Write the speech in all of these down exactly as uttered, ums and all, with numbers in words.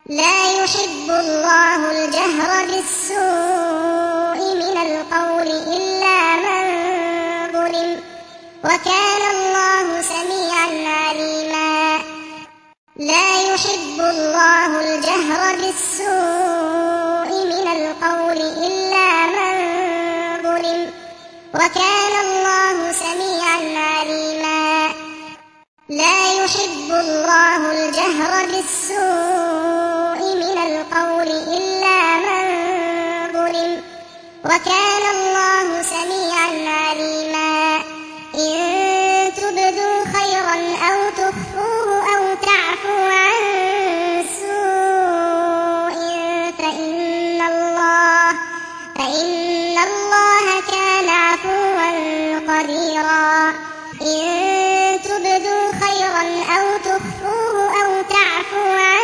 لا يحب الله الجهر بالسوء من القول إلا من ظلم، وكان الله سميعا عليما. لا يحب الله الجهر بالسوء من القول إلا من ظلم، وكان الله سميعا عليما. لا يحب الله الجهر بالسوء من القول إلا من ظلم، وكان الله سميعا عليما. إن تبدوا خيرا أو تخفوه أو تعفوا عن سوء فإن الله فإن الله كان عفوا قديرا. إن تبدوا خيرا أو تخفوه أو تعفوا عن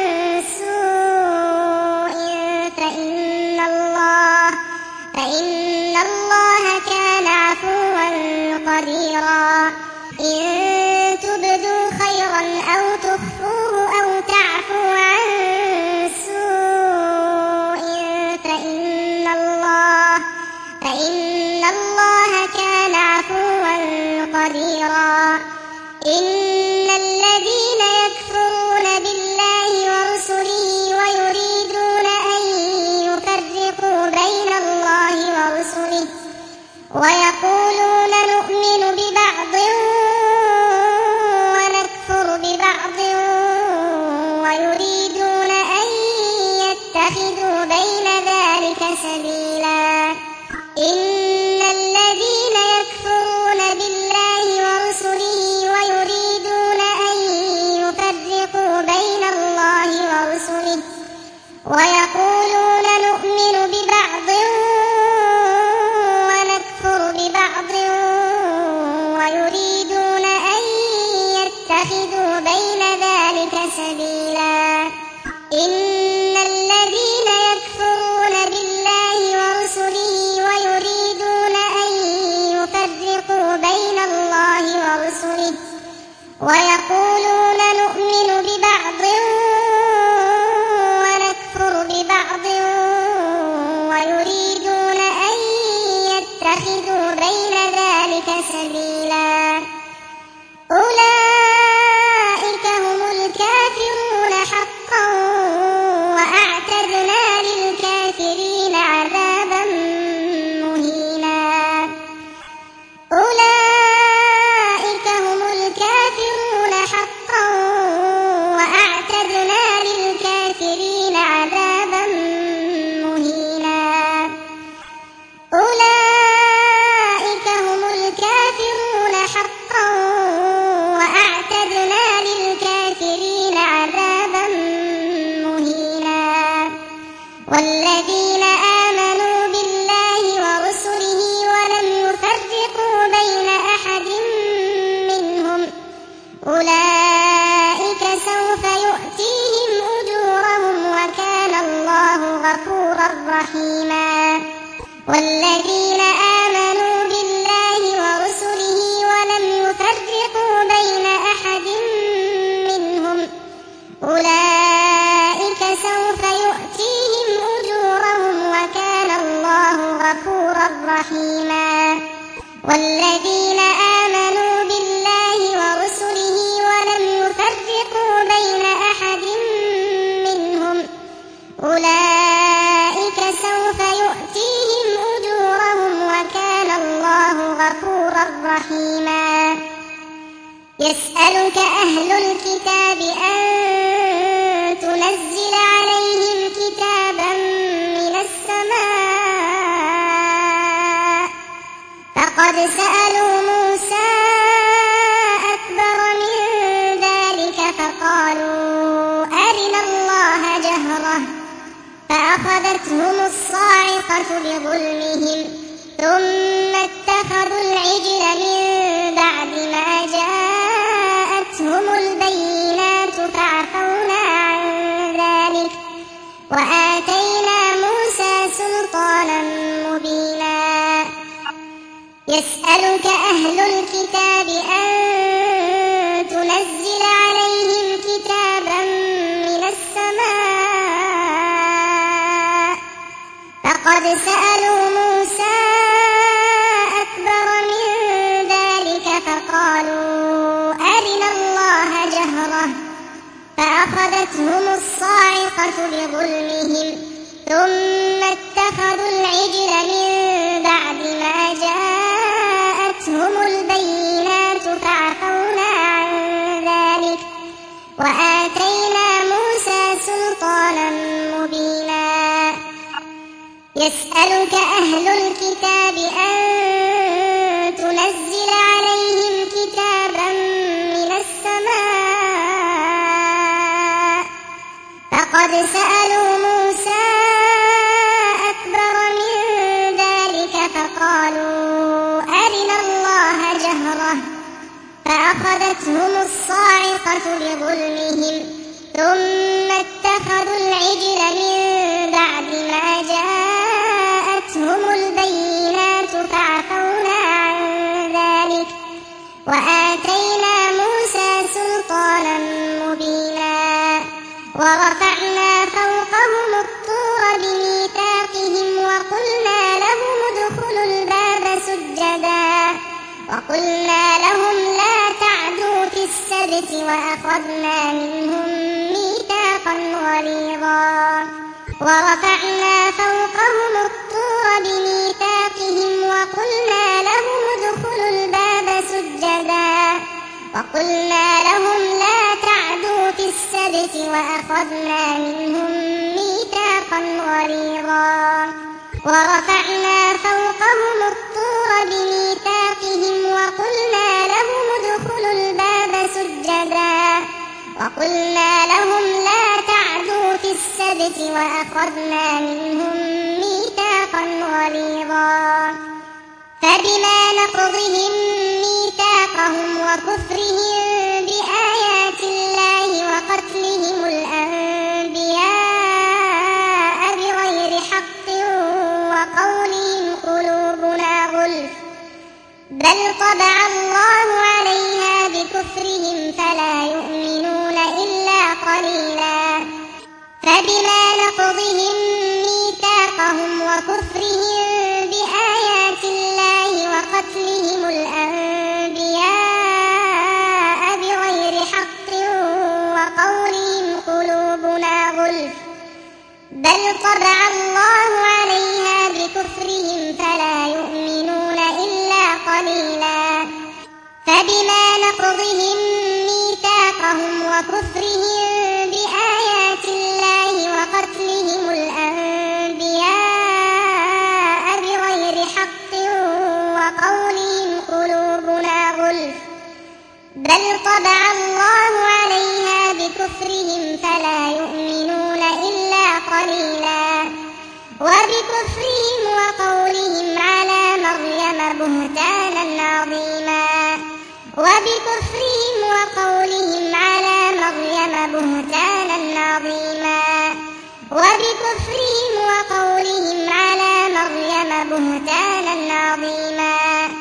سوء فإن الله فإن الله كان عفوا قديرا. إن تبدوا خيرا أو تخفوه أو تعفوا عن سوء فإن الله فإن الله كان عفوا قديرا. إن الذين يكفرون بالله ورسله ويريدون أن يفرقوا بين الله ورسله ويقولون نؤمن ببعض ونكفر ببعض ويريدون أن يتخذوا بين ذلك سبيلا. إن الذين يكفرون بالله ورسله ويريدون أن يفرقوا بين الله ورسله ويقولون نؤمن ببعض ونكفر ببعض ويريدون أن يتخذوا بين ذلك سبيلا. إن الذين يكفرون بالله ورسله ويريدون أن يفرقوا بين الله ورسله ويقولون نؤمن ببعض ونكفر ببعض ويريدون أن يتخذوا بين ذلك سبيلا. أولئك هم الكافرون حقا وأعتدنا للكافرين عذابا مهينا. أولئك هم الكافرون حقا وأعتدنا للكافرين عذابا مهينا. أولئك هم الكافرون حقا وأعتدنا للكافرين عذابا مهينا. والذين آمنوا بالله ورسله ولم يفرقوا بين أحد منهم أولئك سوف يؤتيهم أجورهم وكان الله غفورا رحيما. والذين آمنوا بالله ورسله ولم يفرقوا بين أحد منهم أولئك سوف يؤتيهم أجورهم وكان الله غفورا رحيما. والذين آمنوا بالله ورسله ولم يفرقوا بين أحد منهم أولئك سوف يؤتيهم أجورهم وكان الله غفورا رحيما. يسألك أهل الكتاب أن تنزل عليهم كتابا من السماء فقد سألوا موسى أكبر من ذلك فقالوا أرنا الله جهرة فأخذتهم الصاعقة بظلمهم ثم اتخذوا العجل من بعد ما جاءتهم البينات فعفونا عن ذلك وآتينا موسى سلطانا مبينا. يسألك أهل الكتاب أن تنزل عليهم كتابا من السماء فقد سألوا موسى أكبر من ذلك فقالوا أرنا الله جهرة فأخذتهم الصاعقة بظلمهم ثم اتخذوا العجل من بعد ما جاءتهم البينات فعفونا عن ذلك وآتينا موسى سلطانا مبينا يسألك أهل الكتاب أن تنزل عليهم كتابا من السماء فقد سألوا موسى أكبر من ذلك فقالوا أرنا الله جهرة فأخذتهم الصاعقة بظلمهم ثم اتخذوا العجل من بعد ما جاءتهم البينات فعفونا عن ذلك وآتينا موسى سلطانا مبينا ورفعنا فوقهم الطور بميثاقهم وقلنا لهم ادخلوا الباب سجدا وقلنا لهم لا تعدوا في السبت وأخذنا منهم ميثاقا غليظا ورفعنا فوقهم الطور بميثاقهم وقلنا لهم ادخلوا الباب سجدا وقلنا لهم لا تعدوا في السبت وأخذنا منهم ميثاقا غليظا ورفعنا فوقهم الطور بميثاقهم وقلنا لهم ادخلوا الباب سجدا وقلنا لهم لا تعدوا في السبت وأخذنا منهم ميثاقا غليظا فبما نقضهم ميثاقهم وكفرهم بآيات الله وقتلهم الأنبياء بغير حق وقولهم قلوبنا غلف بل طبع الله عليها بكفرهم فلا يؤمنون إلا قليلا فبما نقضهم ميثاقهم وكفرهم بآيات الله وقتلهم الأنبياء بغير حق وقولهم قلوبنا غلف بل طبع الله عليها بكفرهم فلا يؤمنون إلا قليلا فبما نقضهم ميثاقهم وكفرهم بآيات الله وقتلهم الأنبياء بغير حق وقولهم قلوبنا غلف بل طبع الله عليها بكفرهم فلا يؤمنون إلا قليلا وبكفرهم وقولهم على مريم بهتانا عظيما وبكفرهم وقولهم على مريم بهتانا عظيما وبكفرهم وقولهم على مريم بهتانا عظيما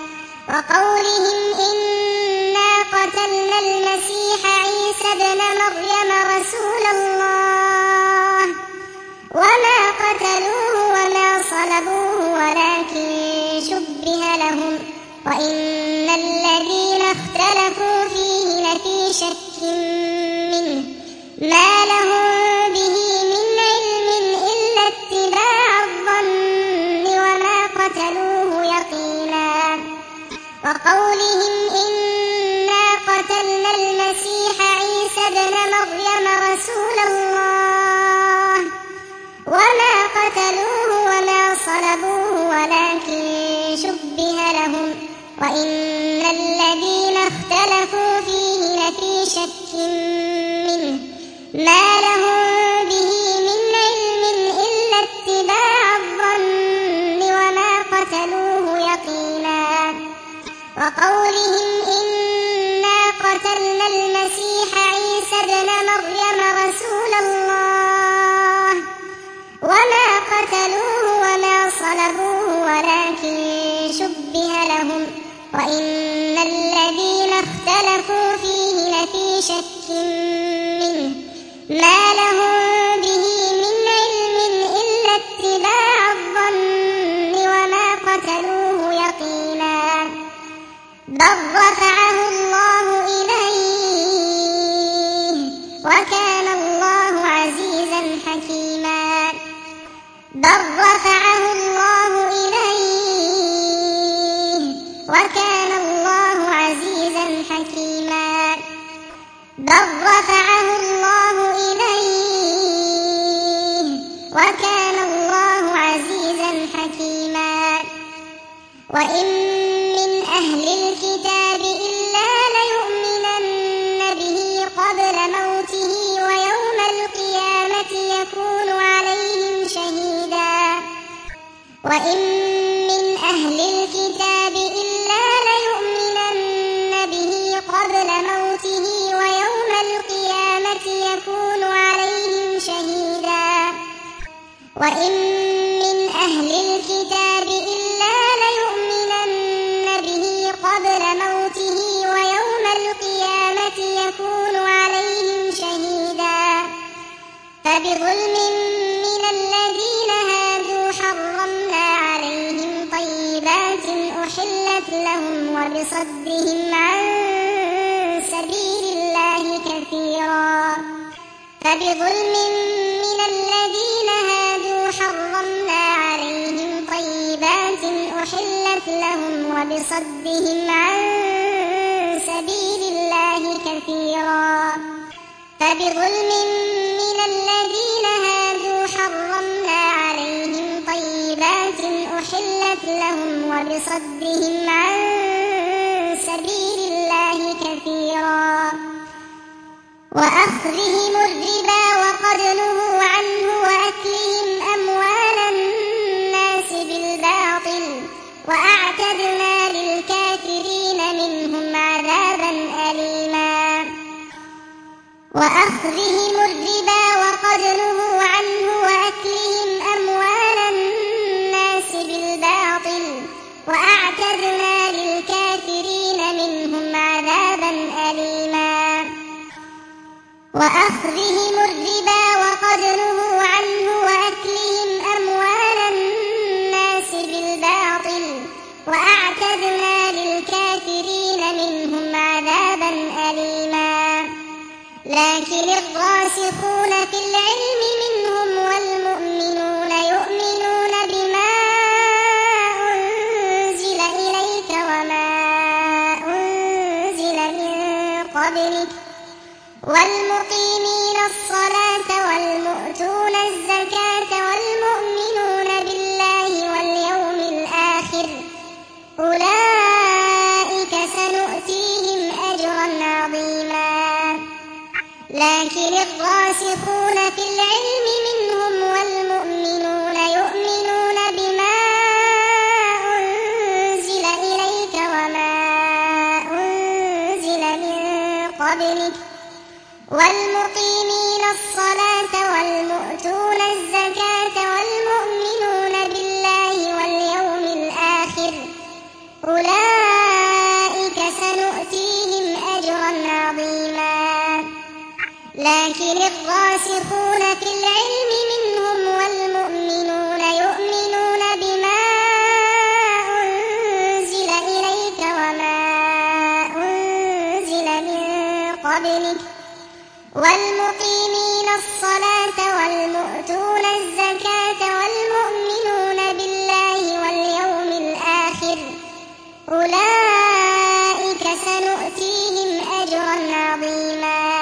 وقولهم إنا قتلنا المسيح عيسى ابن مريم رسول الله وما قتلوه وما صلبوه ولكن شبه لهم وإن الذين اختلفوا فيه لفي شك منه ما لهم به من علم إلا اتباع الظن وما قتلوه يقينا وقولهم إنا قتلنا المسيح عيسى ابن مريم رسول الله وما قتلوه وما صلبوه ولكن شبه لهم وإن الذين اختلفوا فيه لفي شك منه ما لهم به من علم إلا اتباع الظن وما قتلوه يقينا وقولهم إنا قتلنا المسيح عيسى ابن مريم رسول الله وما قتلوه وما صلبوه ولكن شبه لهم وإن الذين اختلفوا فيه لفي شك منه ما لهم به من علم إلا اتباع الظن وكان الله عزيزا حكيما. وإن من أهل الكتاب إلا ليؤمنن به قبل موته ويوم القيامة يكون عليهم شهيدا. وإن من أهل الكتاب إلا ليؤمنن به قبل موته ويوم القيامة يكون عليهم شهيدا. وإن من أهل الكتاب إلا ليؤمنن به قبل موته ويوم القيامة يكون عليهم شهيدا. فبظلم من الذين هادوا حرمنا عليهم طيبات أحلت لهم وبصدهم عن سبيل الله كثيرا. فبظلم من الذين هادوا حرمنا عليهم طيبات أحلت لهم وبصدهم عن سبيل الله كثيرا. فبظلم من الذين هادوا حرمنا عليهم طيبات أحلت لهم وبصدهم عن سبيل الله كثيرا. وأخذهم الربا وقد نهوا عنه وأكلهم أموال الناس بالباطل وأعتدنا للكافرين منهم عذابا أليما. وأخذهم الربا وقد نهوا عنه وأكلهم أموال الناس بالباطل وأعتدنا للكافرين منهم عذابا أليما. وأخذهم الربا وقد نهوا عنه وأكلهم أموال الناس بالباطل وأعتدنا للكافرين منهم عذابا أليما. لكن الراسخون في العلم منهم والمؤمنون يؤمنون بما أنزل إليك وما أنزل من قبلك والمقيمين الصلاة والمؤتون الزكاة والمؤمنون بالله واليوم الآخر أولئك سنؤتيهم أجرا عظيما. لكن الراسخون في العلم منهم والمؤمنون يؤمنون بما أنزل إليك وما أنزل من قبلك والمقيمين الصلاة والمؤتون الزكاة والمؤمنون بالله واليوم الآخر أولئك سنؤتيهم أجرا عظيما. لكن الراسخون في العلم منهم والمؤمنون يؤمنون بما أنزل إليك وما أنزل من قبلك والمقيمين الصلاة والمؤتون الزكاة والمؤمنون بالله واليوم الآخر أولئك سنؤتيهم أجرا عظيما.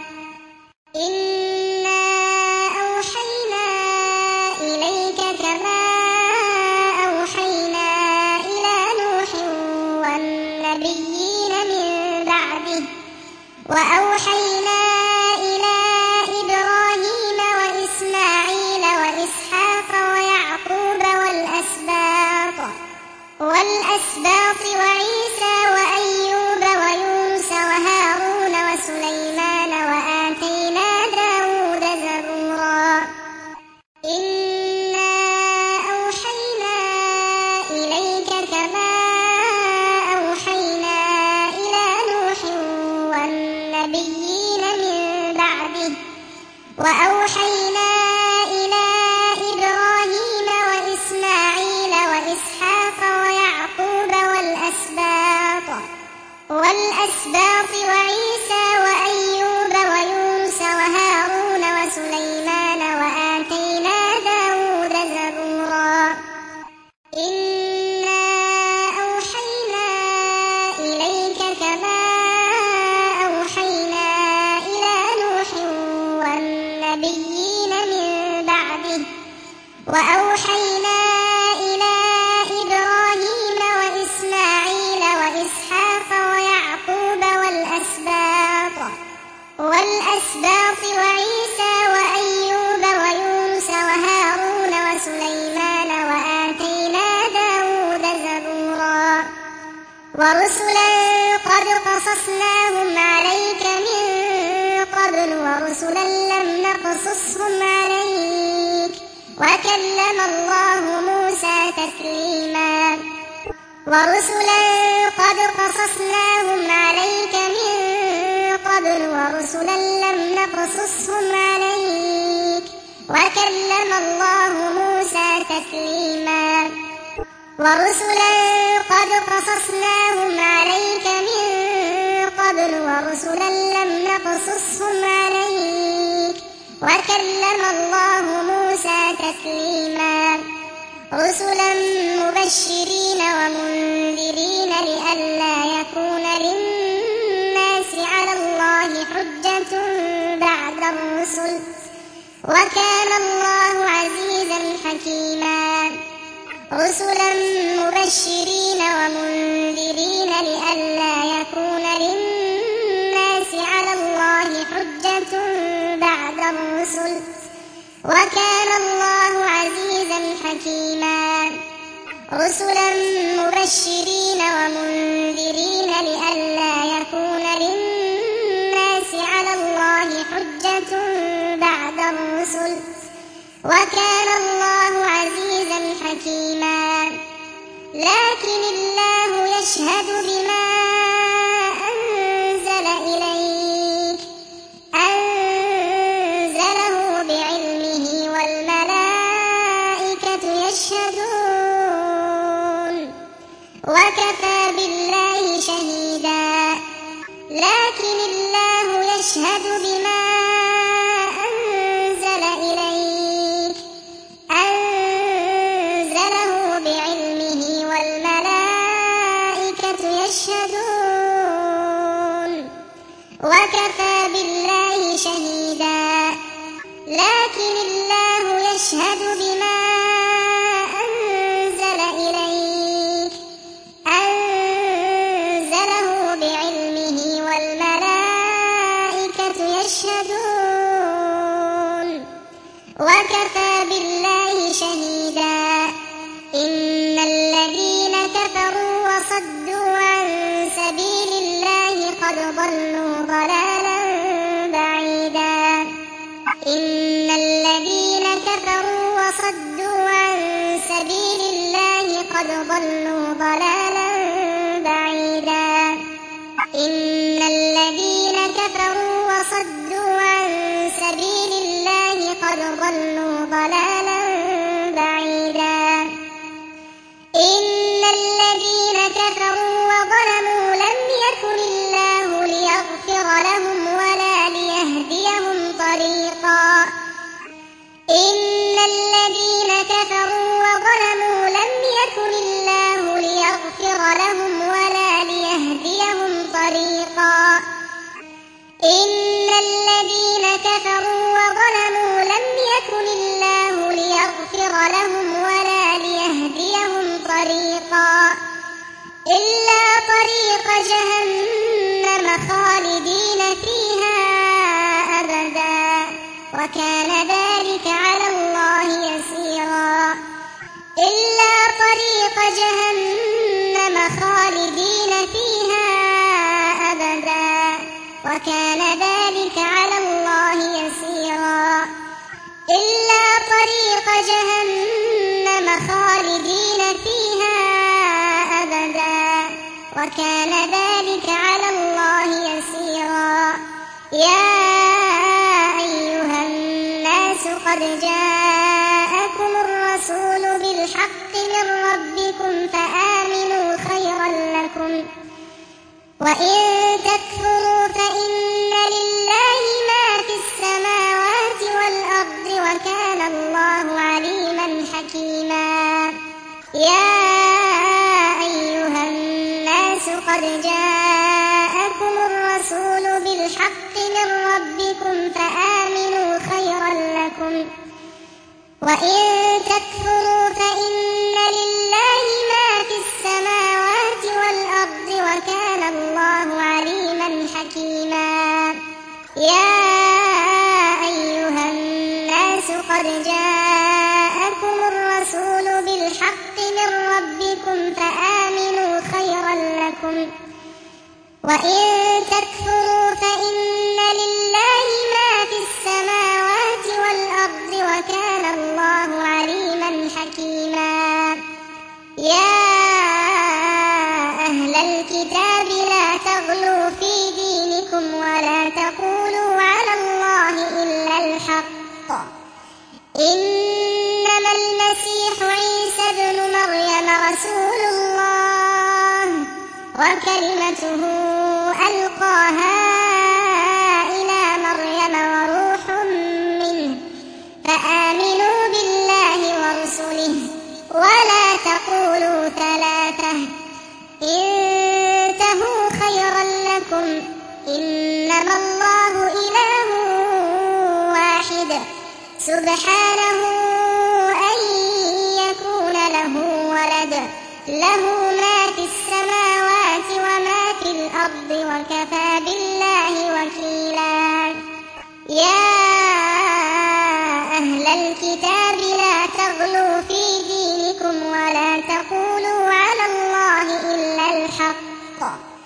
إنا أوحينا إليك كما أوحينا إلى نوح والنبيين من بعده وأوحينا إلى إبراهيم وإسماعيل وإسحاق ويعقوب والأسباط والأسباط وعيسى وأيوب ويونس وهارون وسليمان وآتينا داود زبورا. إنا أوحينا إليك كما أوحينا إلى نوح والنبيين من بعده وأوحينا إلى إبراهيم وإسماعيل وإسحاق ويعقوب والأسباط والأسباط وعيسى وأيوب ويونس وهارون وسليمان وآتينا داود زبورا. إنا أوحينا إليك كما أوحينا إلى نوح والنبيين من بعده وأوحينا إلى إبراهيم وإسماعيل وإسحاق ويعقوب والأسباط والأسباط وعيسى وأيوب ويونس وهارون وسليمان وآتينا داود زبورا ورسلا قد قصصناهم عليك من قبل ورسلا لم نقصصهم عليك وكلم الله موسى تكليما ورسلا قد قصصناهم عليك من قبل ورسلا لم نقصصهم عليك وكلم الله موسى تكليما ورسلا قد قصصناهم عليك من قبل ورسلا لم نقصصهم عليك وكلم الله موسى تكليما رسلا مبشرين ومنذرين لئلا يكون للناس على الله حجة بعد الرسل وكان الله عزيزا حكيما رسلا مبشرين ومنذرين لئلا يكون للناس على الله حجة بعد الرسل وكان الله عزيزا حكيما رسلا مبشرين ومنذرين لئلا يكون للناس على الله حجة بعد الرسل وكان الله عزيزا حكيما لكن الله يشهد بما أنزل إليك أنزله بعلمه والملائكة يشهدون وكفى بالله شهيدا لكن الله يشهد بما أنزل إليك أنزله بعلمه والملائكة يشهدون وكفى بالله شهيدا لكن الله يشهد بما أنزل إليك أنزله بعلمه والملائكة يشهدون وكفى بالله شهيدا إن الذين كفروا وصدوا عن سبيل الله قد ضلوا ضلالا بعيدا إن الذين كفروا وصدوا عن سبيل الله قد ضلوا ضلالا بعيدا إن الذين كفروا وصدوا عن سبيل الله قد ضلوا ضلالا بعيدا إن الذين كفروا وظلموا لم يكن الله ليغفر لهم ولا ليهديهم طريقا إن الذين كفروا وظلموا لم يكن الله ليغفر لهم ولا ليهديهم طريقا إن الذين كفروا وظلموا لم يكن الله ليغفر لهم ولا ليهديهم طريقا إلا طريق جهنم خالدين فيها أبدا وكان ذلك على الله يسيرا إلا طريق جهنم خالدين فيها أبدا وكان ذلك على الله يسيرا إلا طريق جهنم خالدين فيها أبدا وكان ذلك على الله يسيرا يا أيها الناس قد جاءكم الرسول بالحق من ربكم فآمنوا خيرا لكم وإن تكفروا فإن لله ما في السماوات والأرض وكان الله عليما حكيما يا أيها الناس قد جاءكم الرسول بالحق من ربكم فآمنوا خيرا لكم وإن تكفروا فإن لله ما في السماوات والأرض وكان الله عليما حكيما. يا أيها الناس قد جاءكم الرسول بالحق من ربكم فآمنوا خيرا لكم وإن تكفروا فإن لله ما في السماوات والأرض وكان الله عليما حكيما. يا أهل الكتاب لا تغلوا في دينكم ولا تقولوا على الله إلا الحق إنما المسيح عيسى ابن مريم رسول الله وكلمته ألقاها إلى مريم وروح منه فآمنوا بالله ورسله ولا تقولوا ثلاثة انتهوا خيرا لكم إنما الله إله واحد سبحانه أن يكون له ولد له ما في السماوات وما في الأرض وكفى بالله وكيلا. يا أهل الكتاب لا تغلوا في دينكم ولا تقولوا على الله إلا الحق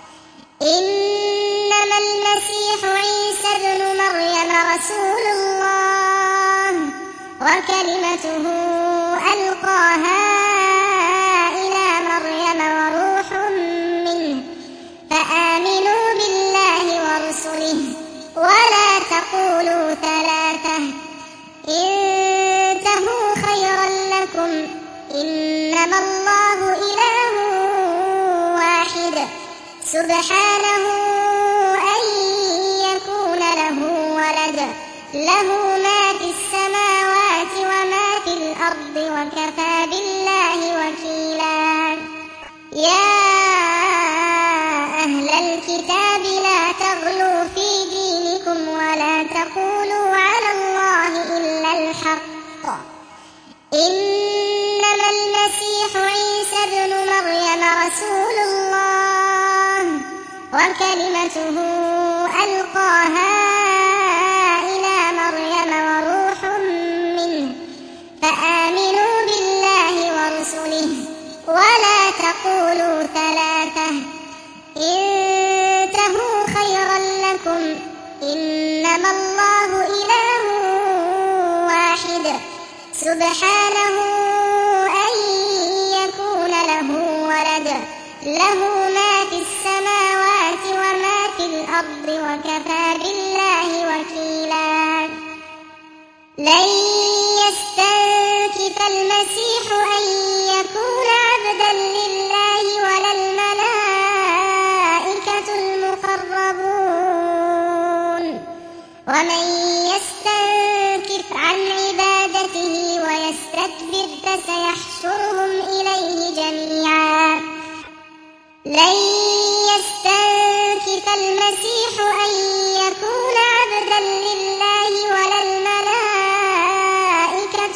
إنما المسيح عيسى ابن مريم رسول الله وكلمته ألقاها إلى مريم وروح منه فآمنوا بالله ورسله ولا تقولوا ثلاثة انتهوا خيرا لكم إنما الله إله واحد سبحانه أن يكون له ولد له ما في السماوات وما في الأرض وكفى بالله وكيلا. يا أهل الكتاب لا تغلوا في دينكم ولا تقولوا على الله إلا الحق إنما المسيح عيسى ابن مريم رسول الله وكلمته ألقاها إلى مريم وروح منه فآمنوا بالله ورسله ولا تقولوا ثلاثة انتهوا خيرا لكم إنما الله إله واحد سبحانه أن يكون له ولد له ما في السماوات وما في الأرض وكفى بالله وكيلا. لن يستنكف المسيح أن يكون عبدا لله ولا الملائكة المقربون ومن يستنكف عن عبادته ويستكبر فسيحشرهم إليه جميعا. لن يستنكف المسيح أن يكون عبدا لله ولا الملائكة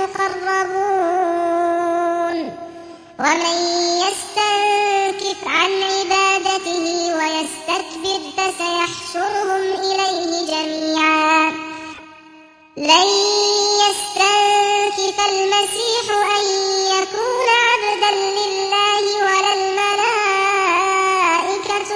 المقربون ومن يستنكف عن عبادته ويستكبر فسيحشرهم إليه جميعا. لن يستنكف المسيح أن يكون عبدا لله ولا الملائكة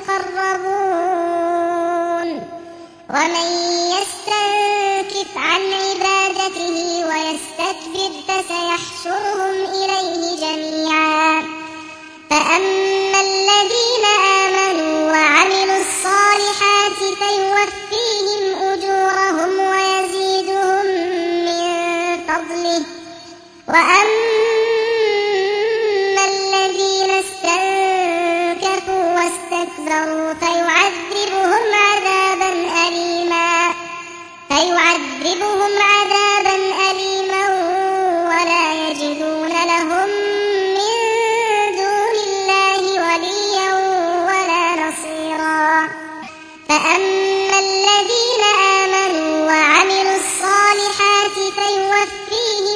المقربون ومن يستنكف عن عبادته ويستكبر فسيحشرهم إليه جميعا. فأما الذين آمنوا وعملوا الصالحات فيوفيهم أجورهم ويزيدهم من فضله وأما الذين استنكفوا واستكبروا فيعذبهم عذابا أليما فيعذبهم عذابا أليما ولا يجدون لهم من دون الله وليا ولا نصيرا. فأما الذين آمنوا وعملوا الصالحات فيوفيهم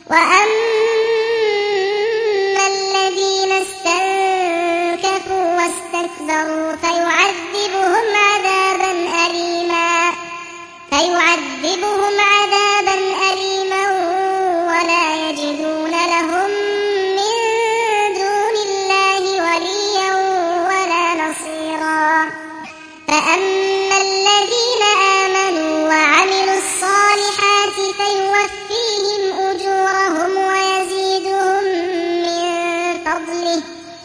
وأما الذين استنكفوا واستكبروا فيعذبهم عذابا أليما فيعذبهم عذابا أليما ولا يجدون لهم من دون الله وليا ولا نصيرا. فأما الذين آمنوا وعملوا الصالحات فيوفيهم أجورهم ويزيدهم من فضله.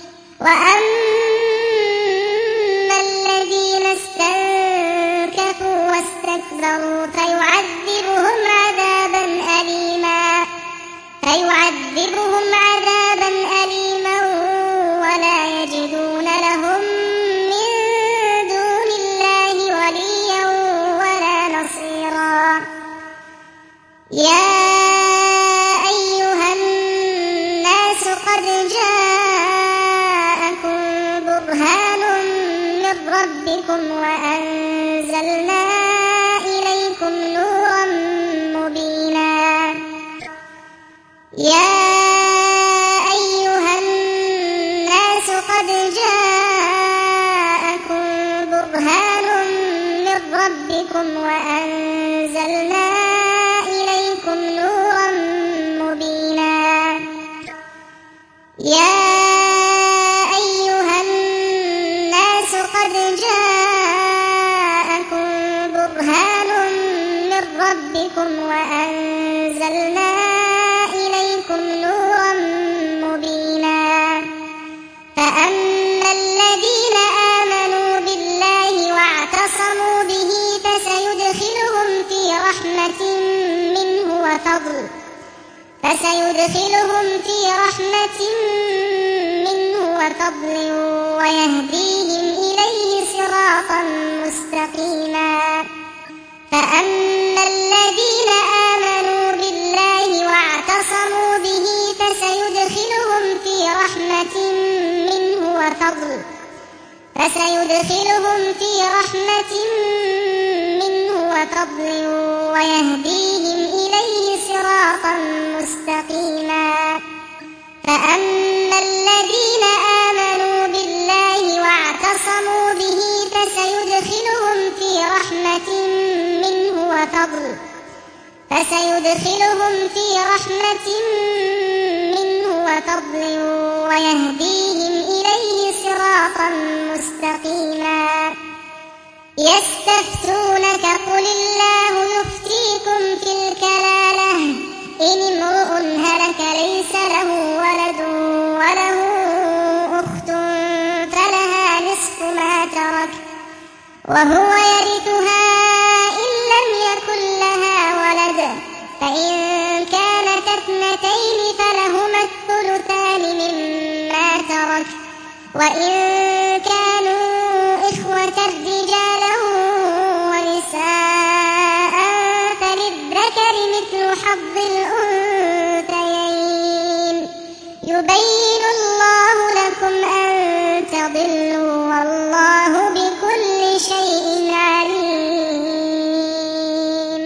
وأما الذين استنكفوا واستكبروا فيعذبهم عذابا أليما فيعذبهم عذابا أليما ولا يجدون لهم من دون الله وليا ولا نصيرا. يا أيها الناس قد جاءكم برهان من ربكم وأنزلنا إليكم نورا مبينا. يا أيها الناس قد جاءكم برهان من ربكم وأنزلنا إليكم نورا مبينا. يا أيها الناس قد جاءكم برهان من ربكم وأنزلنا إليكم نورا مبينا. فأما الذين آمنوا بالله واعتصموا به فسيدخلهم في رحمة منه وفضل فسيدخلهم في رحمة منه وفضل ويهديهم إليه صراطا مستقيما. فأما الذين آمنوا بالله واعتصموا به فسيدخلهم في رحمة منه وفضل فسيدخلهم في رحمة منه وفضل ويهديهم إليه صراطا مستقيما. فأما الذين آمنوا بالله واعتصموا به فسيدخلهم في رحمة منه وفضل فسيدخلهم في رحمة منه وفضل ويهديهم إليه صراطا مستقيما. يستفتونك قل الله يفتيكم في الكلالة إن امرؤ هلك ليس له ولد وله أخت فلها نصف ما ترك وهو يرثها إن لم يكن لها ولد فإن كانت اثنتين فلهما الثلثان مما ترك وإن كانوا إخوة رجالا ونساء فللذكر مثل حظ الأنثيين يبين الله لكم أن تضلوا والله بكل شيء عليم.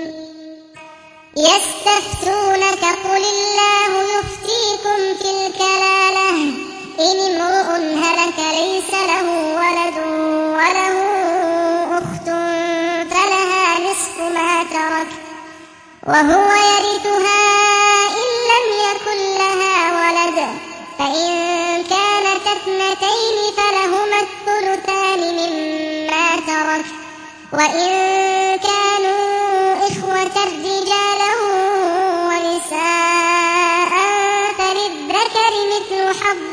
يستفتونك قل الله يفتيكم في الكلالة إن امرؤ هلك ليس له ولد وله أخت فلها نصف ما ترك وهو يرثها إن لم يكن لها ولد فإن كانت اثنتين فلهما الثلثان مما ترك وإن كانوا إخوة رجالا ونساء فللذكر مثل حظ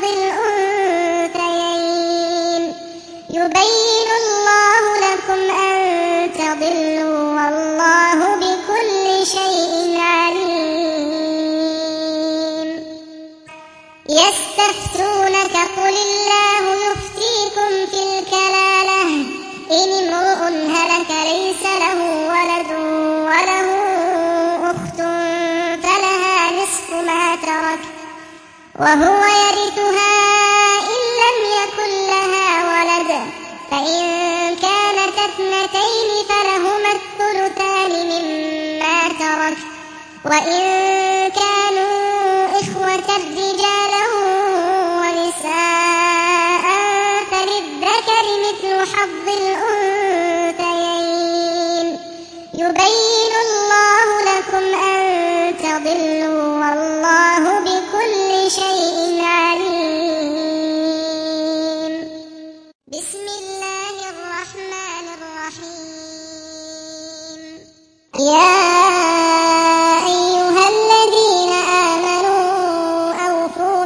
الأنثيين يبين الله لكم أن تضلوا والله بكل شيء عليم. يستفتونك قل الله يفتيكم في الكلالة إن امرؤ هلك ليس له ولد وله أخت فلها نصف ما ترك وهو يرثها إن لم يكن لها ولد فإن كانت اثنتين فلهما الثلثان مما ترك وإن كانوا يبين الله لكم أن تضلوا والله بكل شيء عليم. بسم الله الرحمن الرحيم. يا أيها الذين آمنوا أوفوا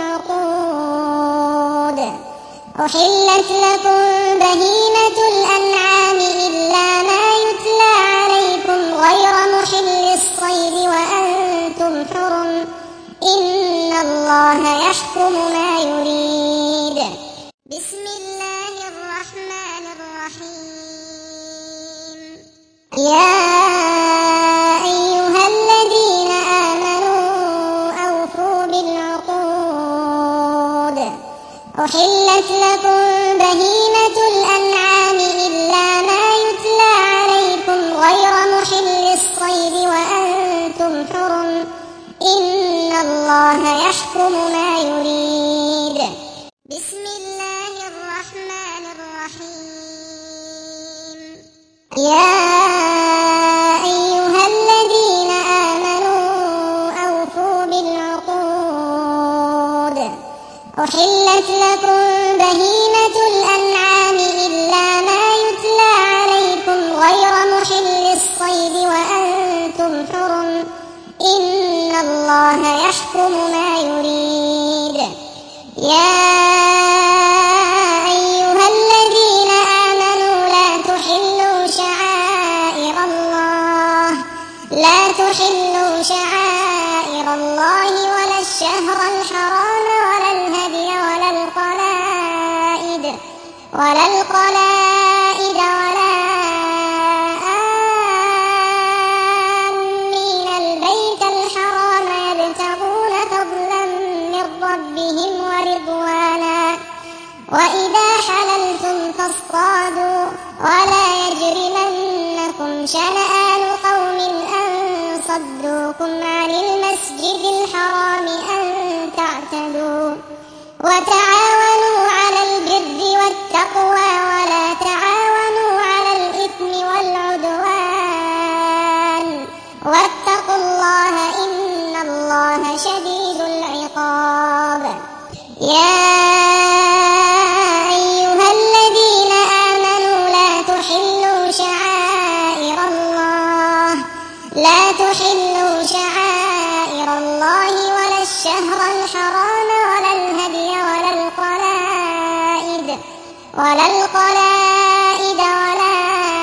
بالعقود أحلت لكم بهيمة الأنعام إلا ما يتلى عليكم غير محل الصيد وأنتم حرم إن الله يحكم ما يريد. بسم الله الرحمن الرحيم. يا أيها الذين آمنوا أوفوا بالعقود أحلت لكم بهيمة الأنعام إلا ما يتلى عليكم غير محل الصيد وأنتم حرم إن الله يحكم ما يريد. بسم الله الرحمن الرحيم. يا أيها الذين آمنوا أوفوا بالعقود أحلت لكم بهيمة الأنعام إلا ما يتلى عليكم غير محل الصيد وأنتم حرم إن الله يحكم ما يريد. يا أيها الذين آمنوا لا تحلوا شعائر الله لا تحلوا شعائر الله ولا الشهر الحرام ولا الهدي ولا القلائد ولا القلائد ولا آمين البيت الحرام يبتغون فضلا من ربهم ورضوانا وإذا حللتم فاصطادوا ولا يجرمنكم شنآن قوم أن صدوكم عن المسجد الحرام أن تعتدوا وتعاونوا على البر والتقوى ولا تعاونوا على الإثم والعدوان واتقوا الله إن الله شديد العقاب. يا أيها الذين آمنوا لا تحلوا شعائر الله لا تحلوا شعائر الله ولا الشهر الحرام ولا الهدي ولا القلائد ولا القلائد ولا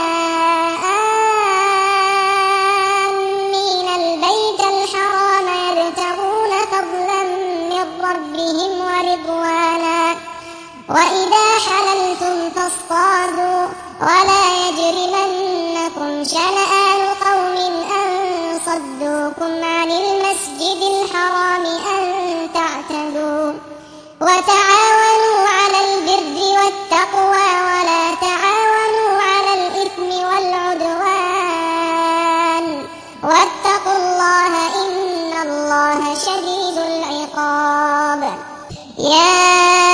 آمين البيت الحرام يبتغون فضلا من ربهم ورضوانا وإذا حللتم فاصطادوا ولا يجرمنكم شنآن قوم أن صدوكم عن المسجد الحرام أن تعتدوا وتعاونوا على البر والتقوى ولا تعاونوا على الإثم والعدوان واتقوا الله إن الله شديد العقاب. يا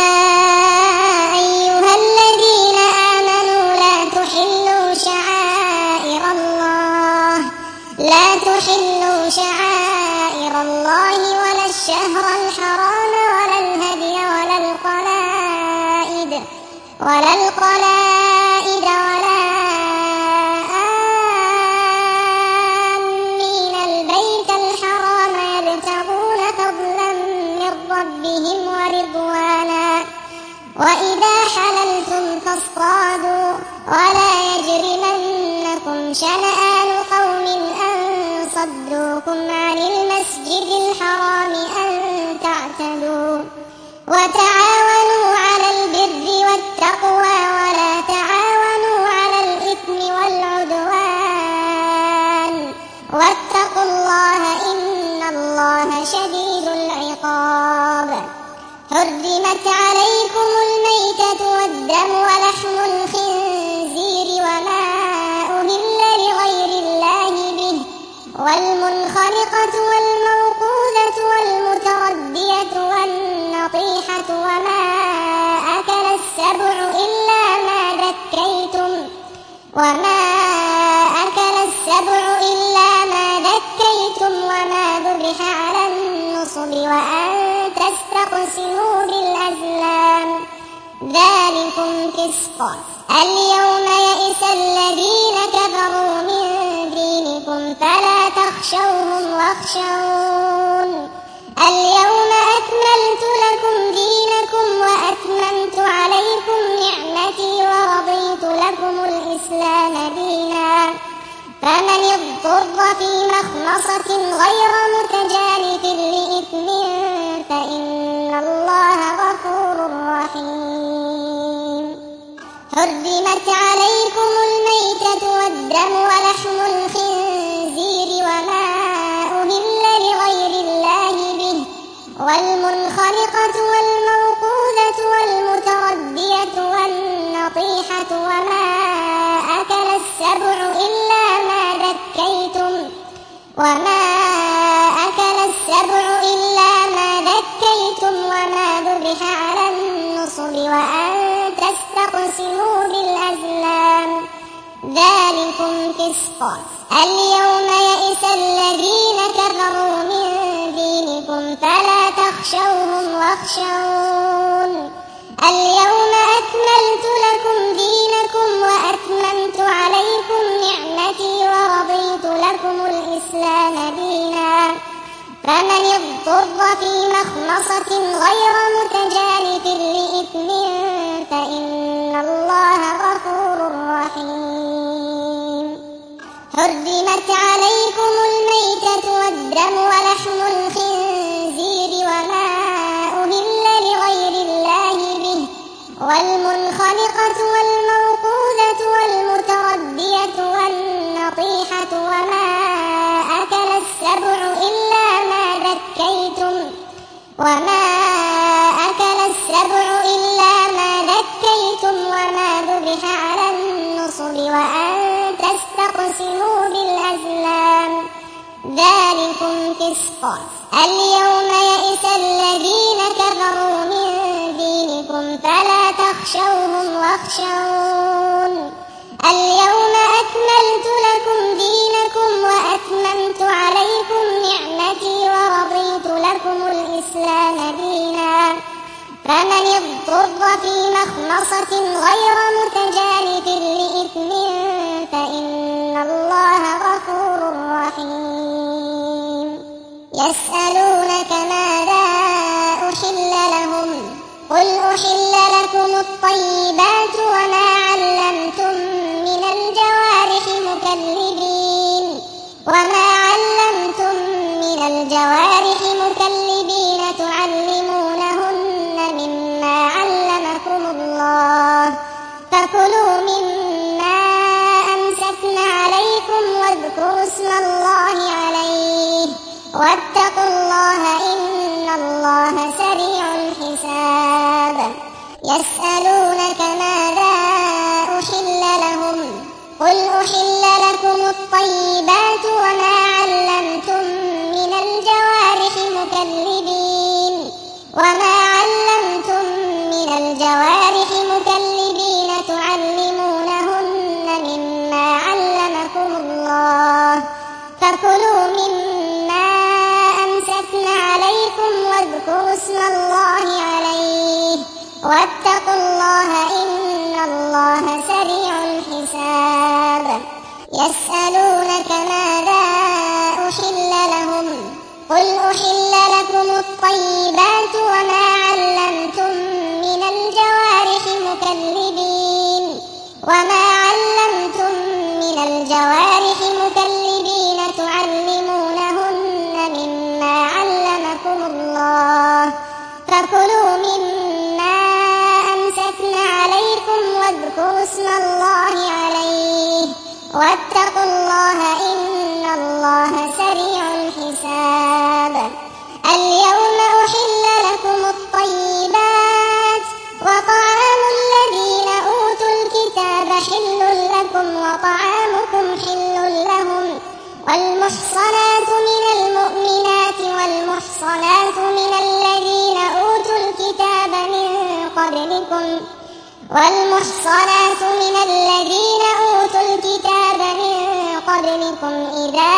أيها الذين آمنوا لا تحلوا شعائر الله لا تحلوا شعائر الله ولا الشهر الحرام ولا الهدي ولا القلائد ولا القلائد ولا آمين البيت الحرام يبتغون فضلا من ربهم ورضوانا وإذا حللتم فاصطادوا ولا يجرمنكم شنآن قوم أن صدوكم عن المسجد الحرام أن تعتدوا وتعاونوا على البر والتقوى ولا تعاونوا على الإثم والعدوان واتقوا الله إن الله شديد العقاب. حرمت عليكم الميتة والدم ولحم الخنزير وما أهل لغير الله به والمنخنقة والموقوذة والمتردية والنطيحة وما أكل السبع إلا ما ذكيتم وما أكل السبع السبع إلا ما ذكيتم وما ذبح على النصب وأن تستقسموا بالأزلام ذلكم فسق. اليوم يئس الذين كفروا من دينكم فلا تخشوهم واخشون اليوم أكملت لكم دينكم وأتممت عليكم نعمتي ورضيت لكم الإسلام دينا فمن اضطر في مخمصة غير متجانف لإثم فإن الله غفور رحيم. حرمت عليكم الميتة والدم ولحم الخنزير وما أهل لغير الله به والمنخنقة والموقوذة والمتردية والنطيحة وما أكل السبع إلا ما ذكيتم وما أكل السبع إلا ما ذكيتم وما ذبح على النصب وأن تستقسموا بالأزلام ذلكم فسق. اليوم يئس الذين كفروا من دينكم فلا تخشوهم واخشون اليوم أكملت لكم دينكم وأتممت عليكم نعمتي ورضيت لكم الإسلام دينا فمن اضطر في مخمصة غير متجانف لإثم فإن الله غفور رحيم. حرمت عليكم الميتة والدم ولحم الخنزير وما أهل لغير الله به والمنخنقة والموقوذة والمتردية والنطيحة وما أكل السبع إلا ما ذكيتم وما أكل السبع إلا ما ذكيتم وما ذبح على النصب وأن تستقسموا بالأزلام ذلكم فسق. اليوم يئس الذين كفروا من دينكم فلا تخشوهم واخشون اليوم أكملت لكم دينكم وأتممت عليكم نعمتي ورضيت لكم الإسلام دينا فمن اضطر في مخمصة غير متجانف لإثم فإن الله غفور رحيم. يسألونك ماذا أحل لهم قل أحل لكم الطيبات وما علمتم من الجوارح مكلبين وما علمتم من الجوارح مكلبين تعلمونهن مما علمكم الله فكلوا مما أمسكن عليكم واذكروا اسم الله عليه واتقوا الله إن الله سريع الحساب. يسألونك ماذا أحل لهم قل أحل لكم الطيبات وما علمتم من الجوارح مكلبين وما علمتم من الجوارح مكلبين تعلمونهن مما علمكم الله فكلوا مما أمسكن عليكم واذكروا اسم الله عليه واتقوا الله إن الله سريع الحساب. يسألونك ماذا أحل لهم قل أحل لكم الطيبات وما علمتم من الجوارح مكلبين وما علمتم من الجوارح مكلبين تعلمونهن مما علمكم الله فكلوا مما أمسكن عليكم واذكروا اسم الله عليه واتقوا الله إن الله سريع الحساب. اليوم أحل لكم الطيبات وطعام الذين أوتوا الكتاب حل لكم وطعامكم حل لهم والمحصنات من المؤمنات والمحصنات من الذين أوتوا الكتاب من قبلكم والمحصنات من الذين أوتوا الكتاب من قبلكم قبلكم إذا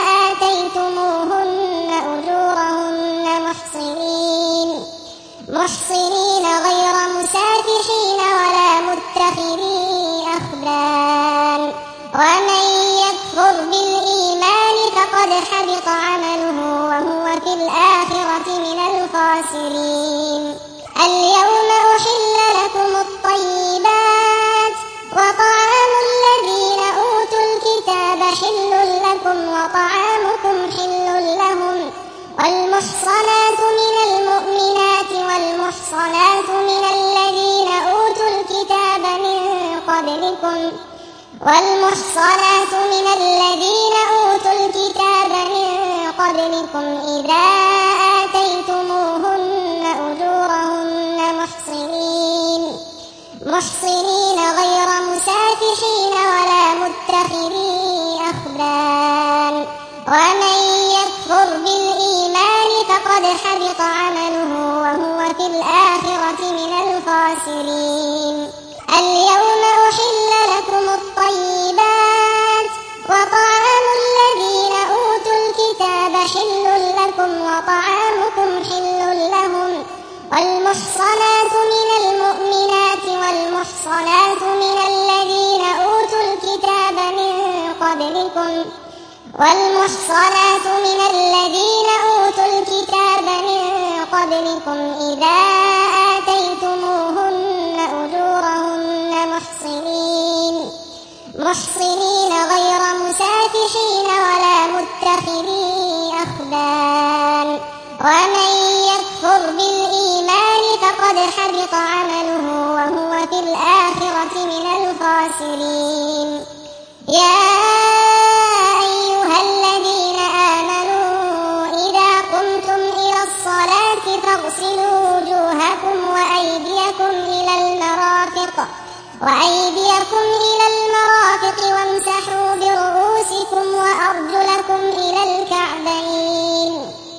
آتيتموهن أجورهن محصنين محصنين غير مسافحين ولا متخذي أخدان ومن يكفر بالإيمان فقد حبط عمله وهو في الآخرة من الخاسرين. اليوم أحل لكم الطيبات وطعام الذين أوتوا الكتاب حل لكم وطعامكم حل لهم والمحصنات من المؤمنات والمحصنات من الذين أوتوا الكتاب من قبلكم والمحصنات من الذين أوتوا الكتاب من قبلكم إذا آتيتموهن أجورهن محصنين محصنين غير مسافحين ولا متخذي أخدان ومن يكفر بالإيمان فقد حبط عمله وهو في الآخرة من الخاسرين. اليوم أحل لكم الطيبات وطعام الذين أوتوا الكتاب حل لكم وطعامكم حل لهم والمحصنات من المؤمنات والمحصنات من الذين أوتوا الكتاب من قبلكم والمحصنات من الذين أوتوا الكتاب من قبلكم إذا آتيتموهن أجورهن محصنين محصنين غير مسافحين ولا متخذي أخدان ومن يكفر بالإيمان فقد حبط عمله وهو في الآخرة من الخاسرين. يا أيها الذين آمنوا إذا قمتم إلى الصلاة فاغسلوا وجوهكم وأيديكم إلى المرافق وأيديكم إلى المرافق وامسحوا برؤوسكم وأرجلكم إلى الكعبين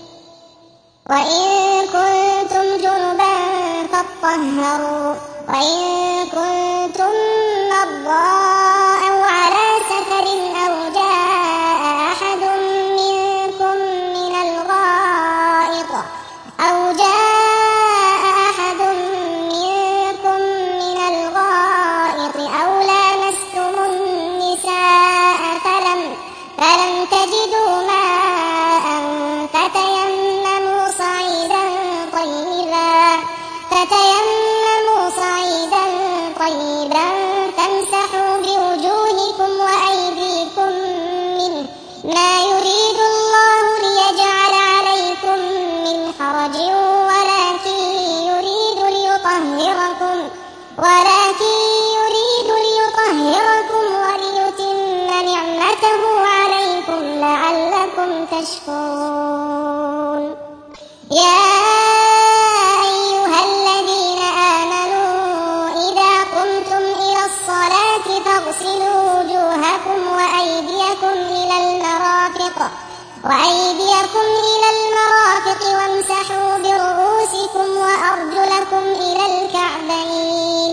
وإن كنتم جنبا فاطهروا وإن كنتم مرضى أو على سفر أو جاء أحد منكم من الغائط أو جاء أحد منكم من الغائط أو لامستم النساء فلم فلم تجدوا ماء فتيمموا صعيدا طيبا فتيمموا صعيدا طيبا فامسحوا بوجوهكم وأيديكم منه ما يريد الله ليجعل عليكم من حرج ولكن يريد ليطهركم ولكن يريد ليطهركم وليتم نعمته عليكم لعلكم تشكرون. يا أيها الذين آمنوا إذا قمتم إلى الصلاة فاغسلوا وجوهكم وأيديكم إلى المرافق وأيديكم إلى المرافق وامسحوا برؤوسكم وأرجلكم إلى الكعبين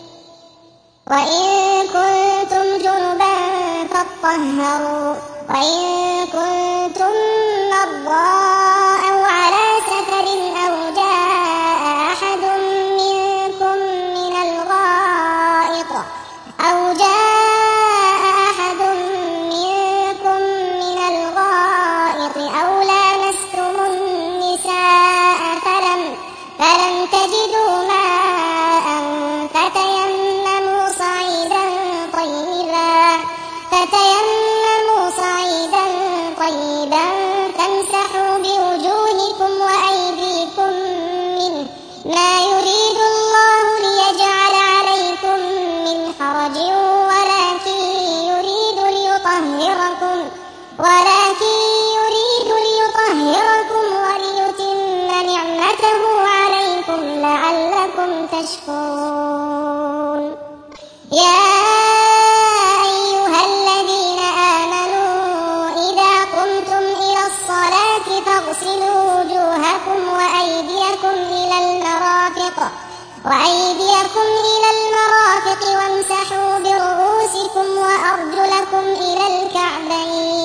وإن كنتم جنبا فاطهروا وإن كنتم مرضى أو على سفر أو جاء أحد منكم من الغائط أو جاء أحد منكم من الغائط أو لامستم النساء فلم فلم تجدوا ماء فتيمموا صعيدا طيبا فتيمموا صعيدا طيبا فامسحوا بوجوهكم وأيديكم منه ما يريد الله ليجعل عليكم من حرج ولكن يريد ليطهركم ولكن يريد ليطهركم وليتم نعمته عليكم لعلكم تشكرون. يا أيها الذين آمنوا إذا قمتم إلى الصلاة فاغسلوا وجوهكم وأيديكم إلى المرافق وأيديكم إلى المرافق وامسحوا برؤوسكم وأرجلكم إلى الكعبين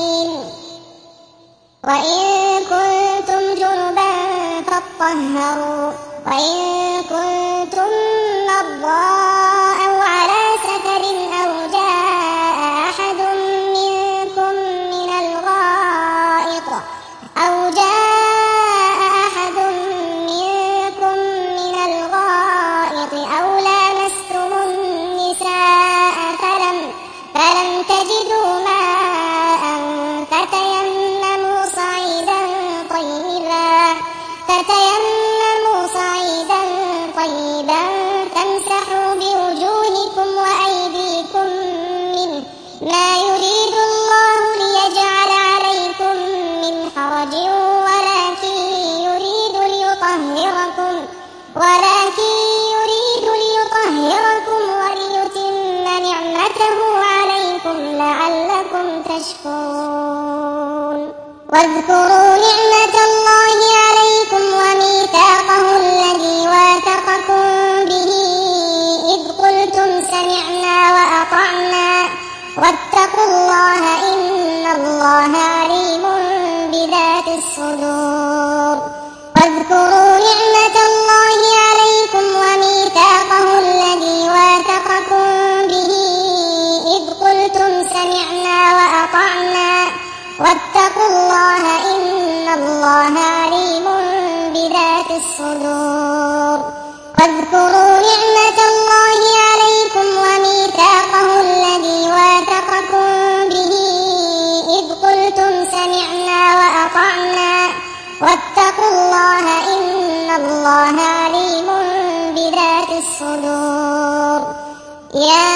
تطهروا وإن كنتم مرضى أو على سفر أو جاء أحد منكم من الغائط أو جاء أحد منكم من الغائط أو لامستم النساء فلم فلم تجدوا ماء فتيمموا صعيدا طيبا فتيمموا صعيدا طيبا فامسحوا بوجوهكم وأيديكم منه ما يريد الله ليجعل عليكم من حرج ولكن يريد ليطهركم ولكن يريد ليطهركم وليتم نعمته عليكم لعلكم تشكرون واذكروا نعمة الله عليكم وميثاقه الذي واثقكم به إذ قلتم سمعنا وأطعنا واتقوا الله إن الله عليم بذات الصدور واذكروا نعمة الله عليكم وميثاقه الذي واثقكم به إذ قلتم سمعنا وأطعنا واتقوا الله إن الله عليم بذات الصدور واذكروا نعمة الله عليكم وميثاقه الذي واثقكم به إذ قلتم سمعنا وأطعنا واتقوا الله إن الله عليم بذات الصدور يا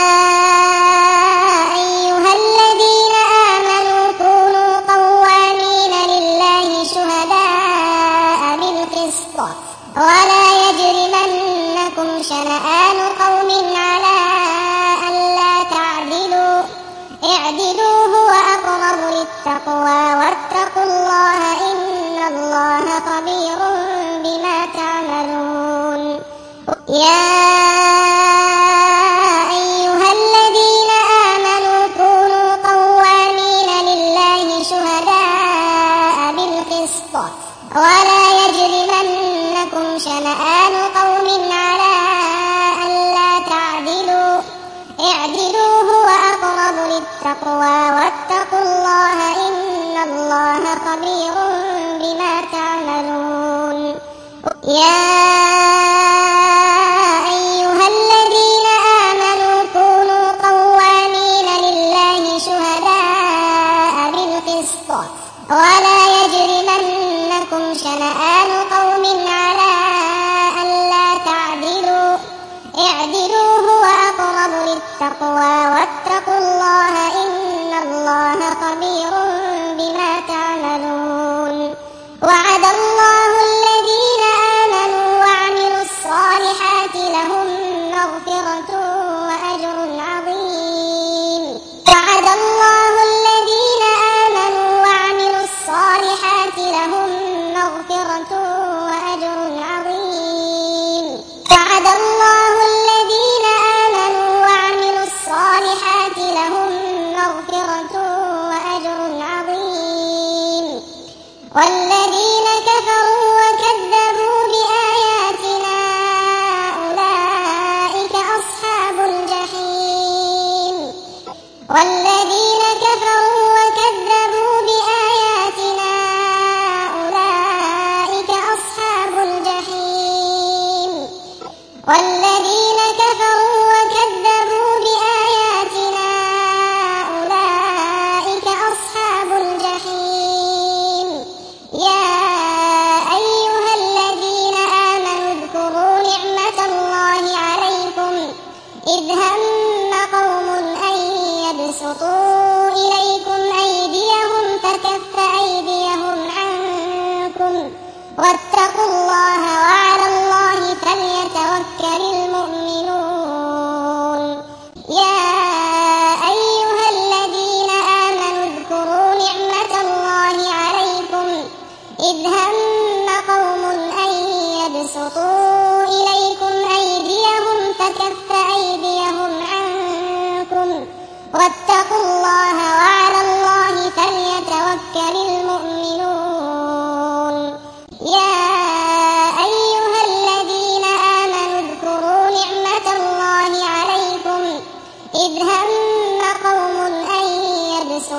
أيها الذين آمنوا كونوا قوامين لله شهداء بالقسط ولا يجرمنكم شنآن قوم على ألا تعدلوا اعدلوا هو أقرب للتقوى واتقوا الله إن الله خبير بما تعملون يا أيها الذين آمنوا كونوا قوامين لله شهداء بالقسط ولا يجرمنكم شنآن قوم على ألا تعدلوا اعدلوا هو أقرب للتقوى واتقوا الله إن الله خبير بما تعملون يا أيها الذين آمنوا كونوا قوامين لله شهداء بالقسط ولا يجرمنكم شنآن قوم على ألا تعدلوا اعدلوا هو أقرب للتقوى واتقوا الله إن الله خبير بما تعملون وعد الله الذين آمنوا وعملوا الصالحات لهم مغفرة وأجر عظيم وعد الله الذين آمنوا وعملوا الصالحات لهم مغفرة وأجر عظيم وعد الله الذين آمنوا وعملوا الصالحات لهم مغفرة وأجر عظيم والذين كفروا وكذبوا بآياتنا أولئك أصحاب الجحيم والذين كفروا وكذبوا بآياتنا أولئك أصحاب الجحيم والذين كفروا وكذبوا بآياتنا أولئك أصحاب الجحيم يا أيها الذين آمنوا اذكروا نعمة الله عليكم إذ هم قوم أن يبسطوا إليكم أيديهم فكف أيديهم عنكم واتقوا الله وعلى الله فليتوكل المؤمنون يا أيها الذين آمنوا اذكروا نعمة الله عليكم إذ هم قوم أن يبسطوا إليكم أيديهم فكف أيديهم عنكم واتقوا الله وعلى الله فليتوكل المؤمنون يا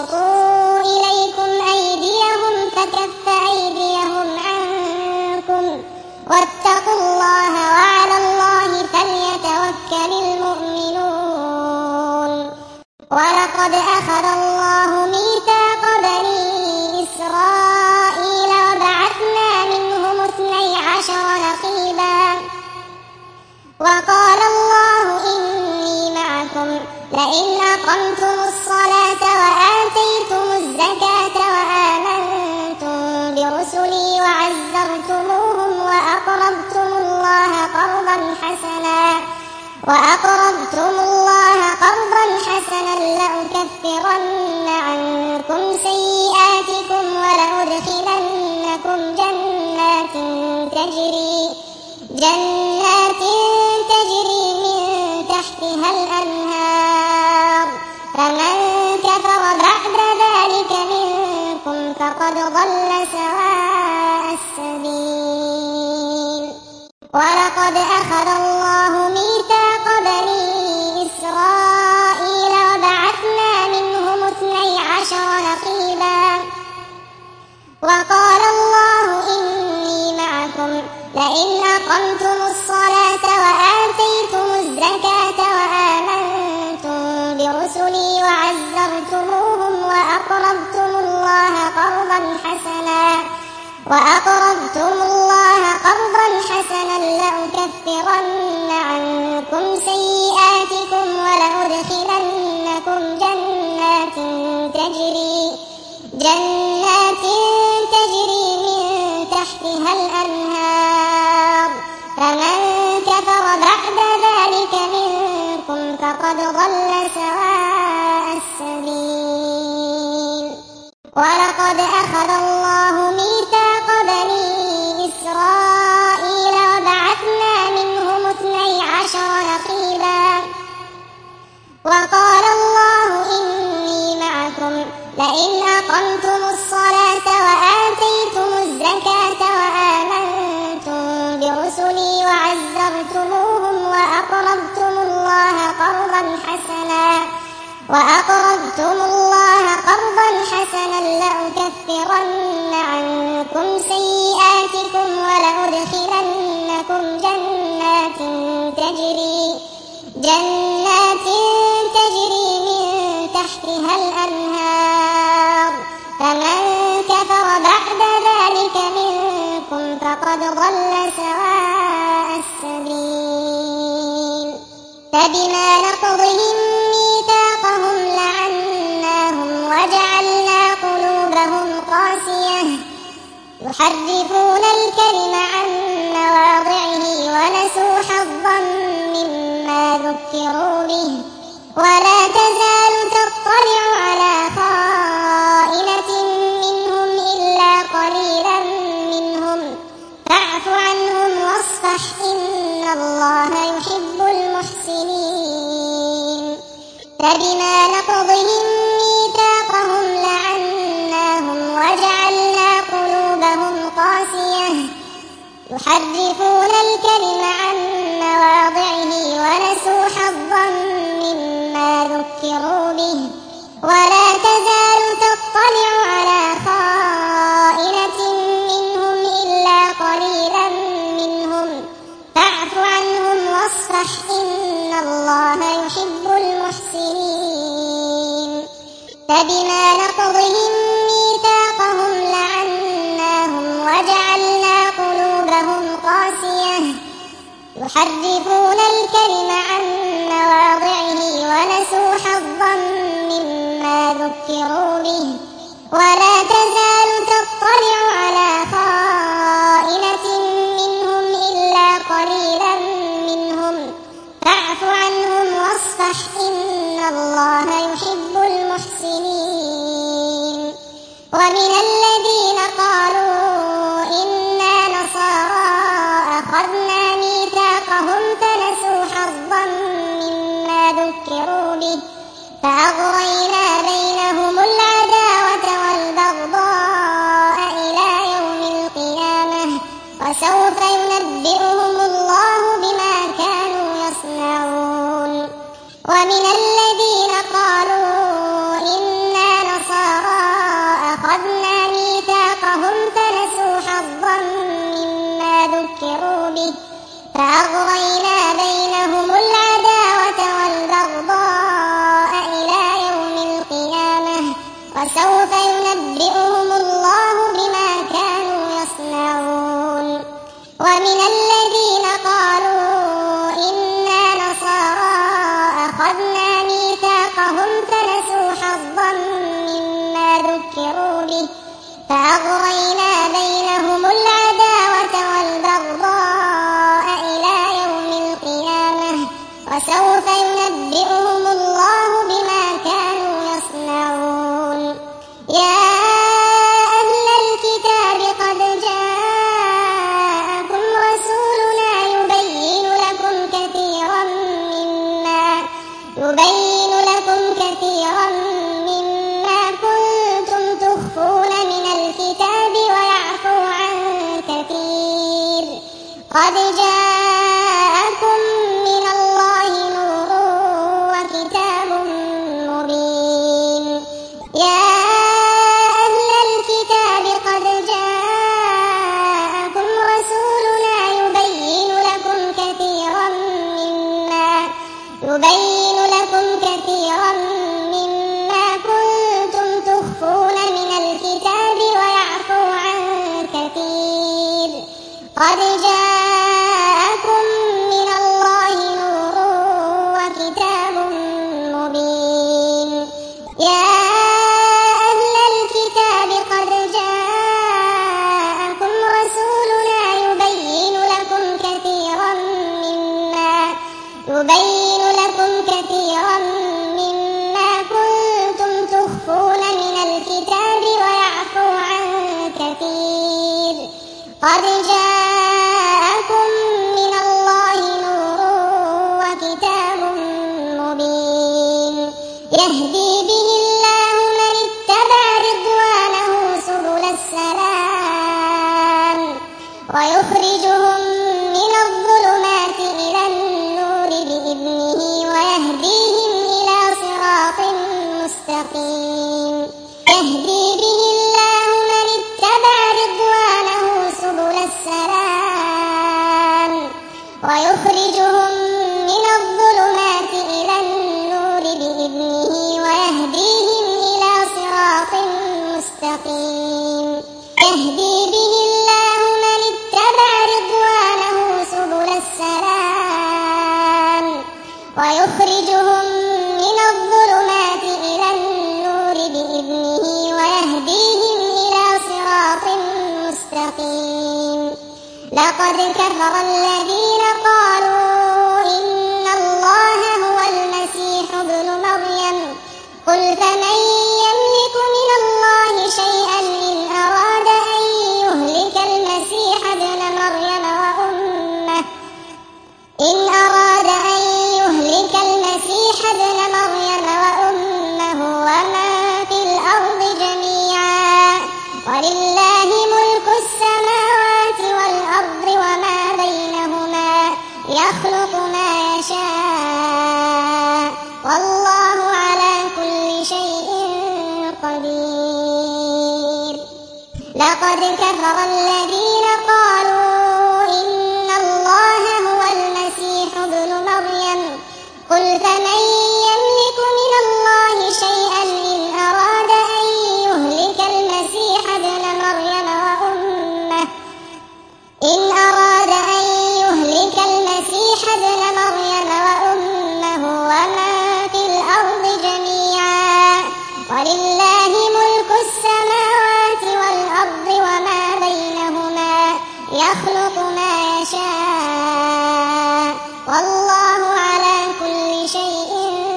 بسطوا إليكم أيديهم فكف أيديهم عنكم واتقوا الله وعلى الله فليتوكل المؤمنون. ولقد أخذ الله ميثاق بني إسرائيل وبعثنا منهم اثني عشر نقيبا وقال الله إني معكم لئن أقمتم الصلاة وآتيتم الزكاة وآمنتم برسلي وعزرتموهم وأقرضتم الله قرضا حسنا وأقرضتم الله قرضا حسنا لأكفرن عنكم سيئاتكم ولأدخلنكم جنات تجري جنات تجري من تحتها الأنهار فمن كفر بعد ذلك منكم فقد ضل سواء السبيل. ولقد أخذ الله ميثاق بني إسرائيل وبعثنا منهم اثني عشر نقيبا وقال الله إني معكم لئن أقمتم الصلاة وآتيتم الزكاة وآمنتم برسلي وعزرتموهم وأقرضتم الله قرضا حسنا وأقرضتم الله قرضا حسنا لأكفرن عنكم سيئاتكم ولأدخلنكم جنات تجري جنات تجري من تحتها الأنهار فمن كفر بعد ذلك منكم فقد ضل سواء السبيل. ولقد أخذ الله ميثاق بني إسرائيل وبعثنا منهم اثني عشر نقيبا وقال الله إني معكم لئن أقمتم الصلاة وآتيتم الزكاة وآمنتم برسلي وعزرتموهم وأقرضتم الله قرضا حسنا وأقرضتم الله قرضا حسنا لأكفرن عنكم سيئاتكم ولأدخلنكم جنات تجري جنات تجري من تحتها الأنهار فمن كفر بعد ذلك منكم فقد ضل سواء السبيل. فبما نقضهم ميثاقهم لعناهم وجعلنا قلوبهم قاسية يحرفون الكلم عن مواضعه ونسوا حظا مما ذكروا به ولا تزال تطلع على خائنة منهم إلا قليلا منهم فاعف عنهم واصفح إن الله يحب المحسنين. فبما نقضهم ميثاقهم لعناهم وجعلنا قلوبهم قاسية يحرفون الكلم عن مواضعه ونسوا حظا مما ذكروا به ولا تزال تطلع على خائنة منهم إلا قليلا منهم فاعف عنهم واصفح إن الله يحب المحسنين. فبما نقضهم ميثاقهم لعناهم وجعلنا قلوبهم قاسية يحرفون الكلم عن مواضعه ونسوا حظا مما ذكروا به ولا تزال تطلع على خائنة منهم إلا قليلا منهم فاعف عنهم واصفح إن الله يحب المحسنين. ومن الذين قالوا إنا نصارى أخذنا ميثاقهم فنسوا حظا مما ذكروا به فأغرينا بينهم العداوة والبغضاء إلى يوم القيامة وسوف ينبئهم الله بما كانوا يصنعون. ومن الذين قالوا إنا نصارى فأغرينا بينهم العداوة والبغضاء إلى يوم القيامة وسوف ينبئهم الله بما كانوا يصنعون. ومن الذين قالوا إنا نصارى أخذنا ميثاقهم فنسوا حظا مما ذكروا به فأغرينا بينهم العداوة والبغضاء إلى يوم القيامة وسوف ينبئهم الله بما كانوا يصنعون. يا أهل الكتاب قد جاءكم رسولنا يبين لكم كثيرا مما يبين لكم كثيرا مما كنتم تخفون من الكتاب ويعفو عن كثير. قد جاءكم من الله نور وكتاب مبين. يا أهل الكتاب قد جاءكم رسولنا يبين لكم كثيرا مما يبين لكم كثيرا مما كنتم تخفون من الكتاب ويعفو عن كثير. قد جاءكم من الله نور وكتاب مبين. يا أهل الكتاب قد جاءكم رسولنا يبين لكم كثيرا مما يبين لكم كثيرا مما كنتم تخفون من الكتاب ويعفو عن كثير. قد جاءكم من الله نور وكتاب مبين. يهدي به الله من اتبع رضوانه سبل السلام ويخرجهم من الظلمات إلى النور بإذنه ويهديهم إلى صراط مستقيم. يهدي به الله من اتبع رضوانه سبل السلام ويخرجهم من الظلمات إلى النور بإذنه ويهديهم إلى صراط مستقيم. يهدي به الله من اتبع رضوانه سبل السلام ويخرجهم من الظلمات إلى النور بإذنه ويهديهم إلى صراط مستقيم. لقد كفر الذين قالوا إن الله هو المسيح ابن مريم قل فمن يملك من الله شيئا إن أراد أن يهلك المسيح ابن مريم وأمه إن أراد أن يهلك المسيح ابن مريم وأمه ومن في الأرض جميعا ولله ملك السماوات والأرض وما بينهما يخلق ما يشاء والله على كل شيء قدير. لقد كفر الذين قالوا إن الله هو المسيح ابن مريم قل فمن يملك من الله شيئا إن أراد أن يهلك المسيح ابن مريم وأمه إن أراد أن يهلك المسيح ابن مريم وأمه ومن في الأرض جميعا ولله ملك السماوات والأرض وما بينهما يخلق ما يشاء والله على كل شيء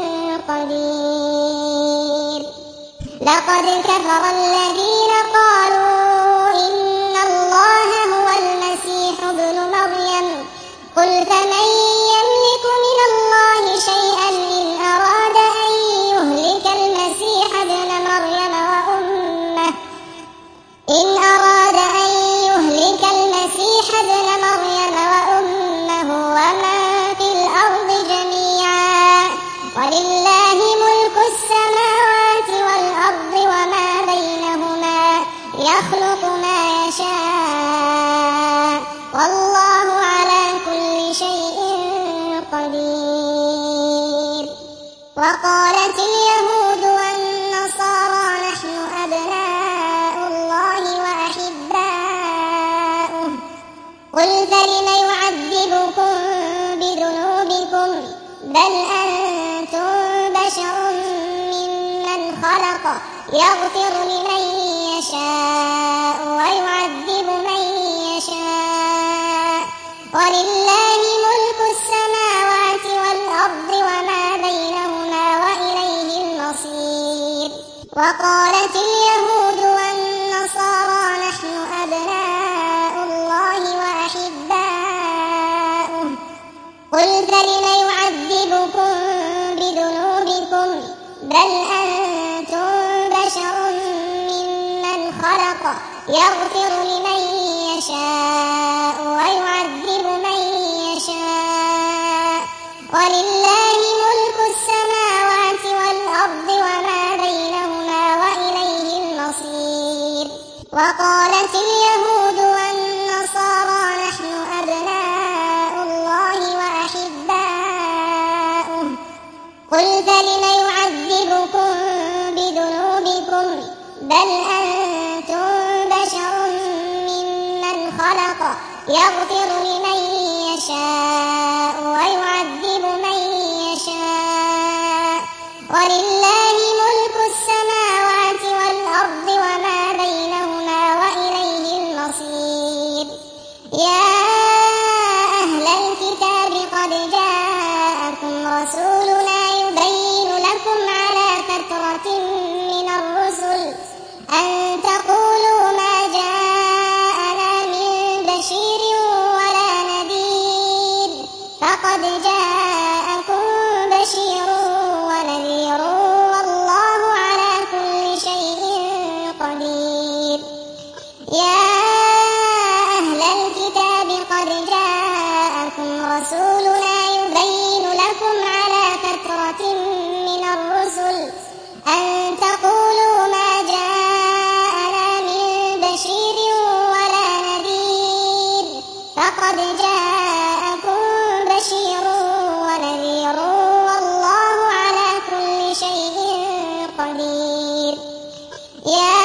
قدير. لقد كفر الذين قالوا إن الله هو المسيح ابن مريم قل فمن يملك من الله شيئا إن أراد أن يهلك المسيح ابن مريم وأمه إن أراد أن يهلك المسيح ابن مريم وأمه ومن في الأرض جميعا ولله ملك السماوات والأرض وما بينهما يخلق خلق يغفر لمن يشاء ويعذب من يشاء ولله ملك السماوات والأرض وما بينهما وإليه المصير. وقالت اليهود والنصارى نحن أبناء الله وأحباؤه قل فلم يعذبكم بذنوبكم بل أنتم بشر ممن خلق يغفر لمن يشاء ويعذب من يشاء ولله ملك السماوات والأرض وما بينهما وإليه المصير. وقالت اليهود والنصارى نحن أبناء الله وأحباؤه قل فلم يعذبكم بذنوبكم بل أنتم بشر ممن خلق يغفر لمن يشاء ويعذب من يشاء ولله ملك السماوات والأرض وما بينهما وإليه المصير. يا أهل الكتاب قد جاءكم رسولنا يبين لكم على فترة من الرسل أن تقولوا ما جاءنا من بشير ولا نذير فقد جاءكم بشير ونذير والله على كل شيء قدير. يا أهل الكتاب قد جاءكم رسولنا يبين لكم على فترة من الرسل أن تقولوا ما جاءنا من بشير ولا نذير فقد جاءكم بشير ونذير والله على كل شيء قدير. يا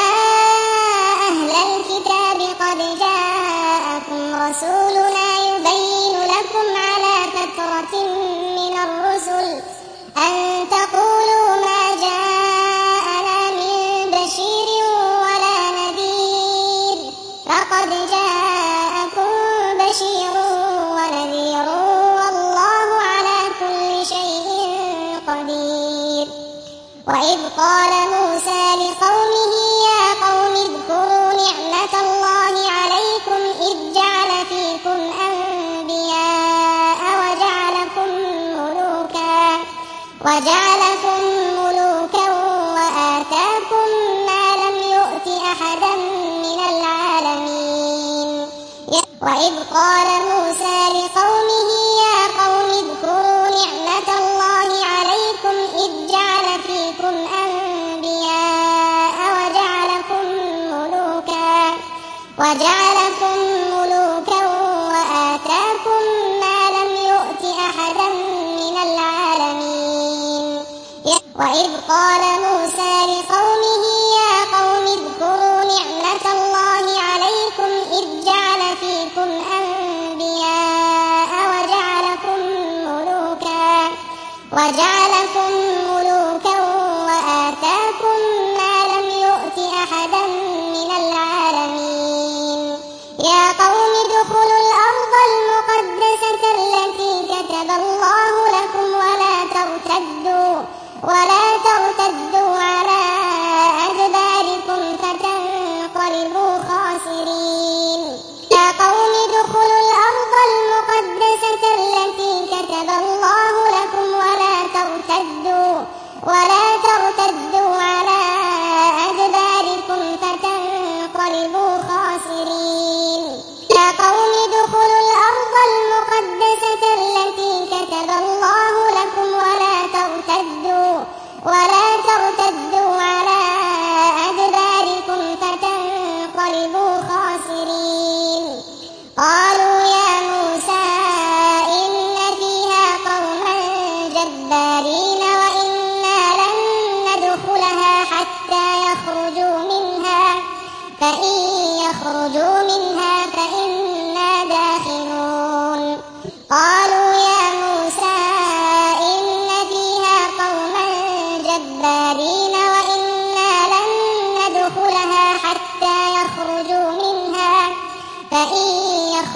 أهل الكتاب قد جاءكم رسولنا يبين لكم على فترة من الرسل أن تقولوا ما جاءنا من بشير ولا نذير فقد جاءكم بشير ونذير والله على كل شيء قدير. وإذ قال موسى لقومه يا قوم اذكروا نعمة الله عليكم إذ جعل فيكم أنبياء وجعلكم ملوكا وجعلكم ملوكا وآتاكم ما لم يؤت أحدا من العالمين. وإذ قال موسى لقومه يا قوم اذكروا نعمة الله عليكم إذ جعل فيكم أنبياء وجعلكم ملوكا وجعلكم ملوكا وآتاكم ما لم يؤت أحدا من العالمين. وإذ قال موسى لقومه يا قوم اذكروا نعمة الله عليكم إذ جعل فيكم أنبياء وجعلكم ملوكا وجعلكم ملوكا وآتاكم ما لم يؤت أحدا من العالمين. يا قوم ادخلوا الأرض المقدسة التي كتب الله لكم ولا ترتدوا ولا ترتدوا على أدباركم فتنقلبوا خاسرين. يا قوم ادخلوا الأرض المقدسة التي كتب الله لكم ولا ترتدوا ولا ترتدوا على أدباركم فتنقلبوا خاسرين. يا قوم ادخلوا الأرض المقدسة التي كتب الله لكم ولا ترتدوا ولا ترتدوا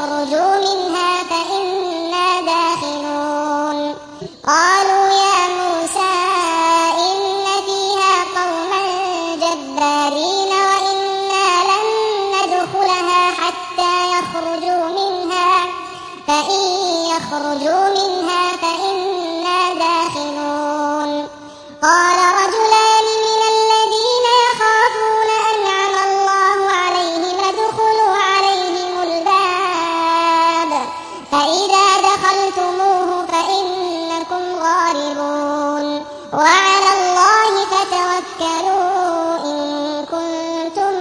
اخرجوا منها فإنا داخلون قالوا يا موسى إن فيها قوما جبارين وإنا لن ندخلها حتى يخرجوا منها فإن يخرجوا منها فإنا داخلون قال رجلان من الذين يخافون أنعم الله عليهم ادخلوا عليهم الباب فإذا دخلتموه فإنكم غالبون وعلى الله فتوكلوا إن كنتم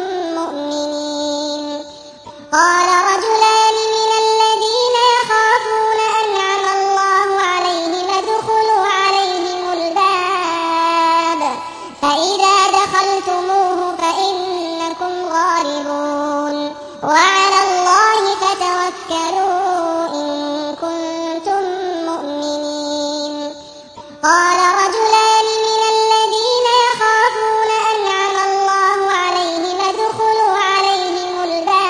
مؤمنين قال رجلان من الذين يخافون أنعم الله عليهم ادخلوا عليهم الباب فإذا دخلتموه فإنكم غالبون وعلى الله فتوكلوا إن كنتم مؤمنين قال رجلان من الذين يخافون أنعم الله عليهم ادخلوا عليهم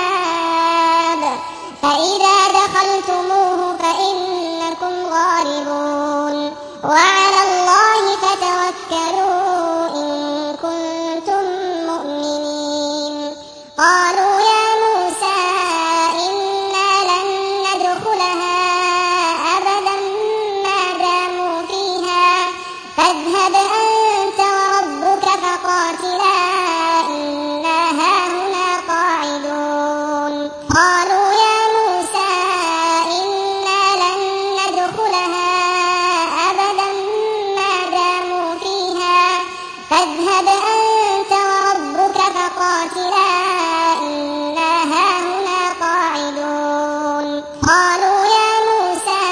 الباب فإذا دخلتموه فإنكم غالبون وعلى الله فتوكلوا إن كنتم مؤمنين قالوا يا موسى إنا لن ندخلها أبدا ما داموا فيها فاذهب أنت وربك فقاتلا إنا هاهنا قاعدون قالوا يا موسى إنا لن ندخلها أبدا ما داموا فيها فاذهب أنت وربك فقاتلا إنا هاهنا قاعدون قالوا يا موسى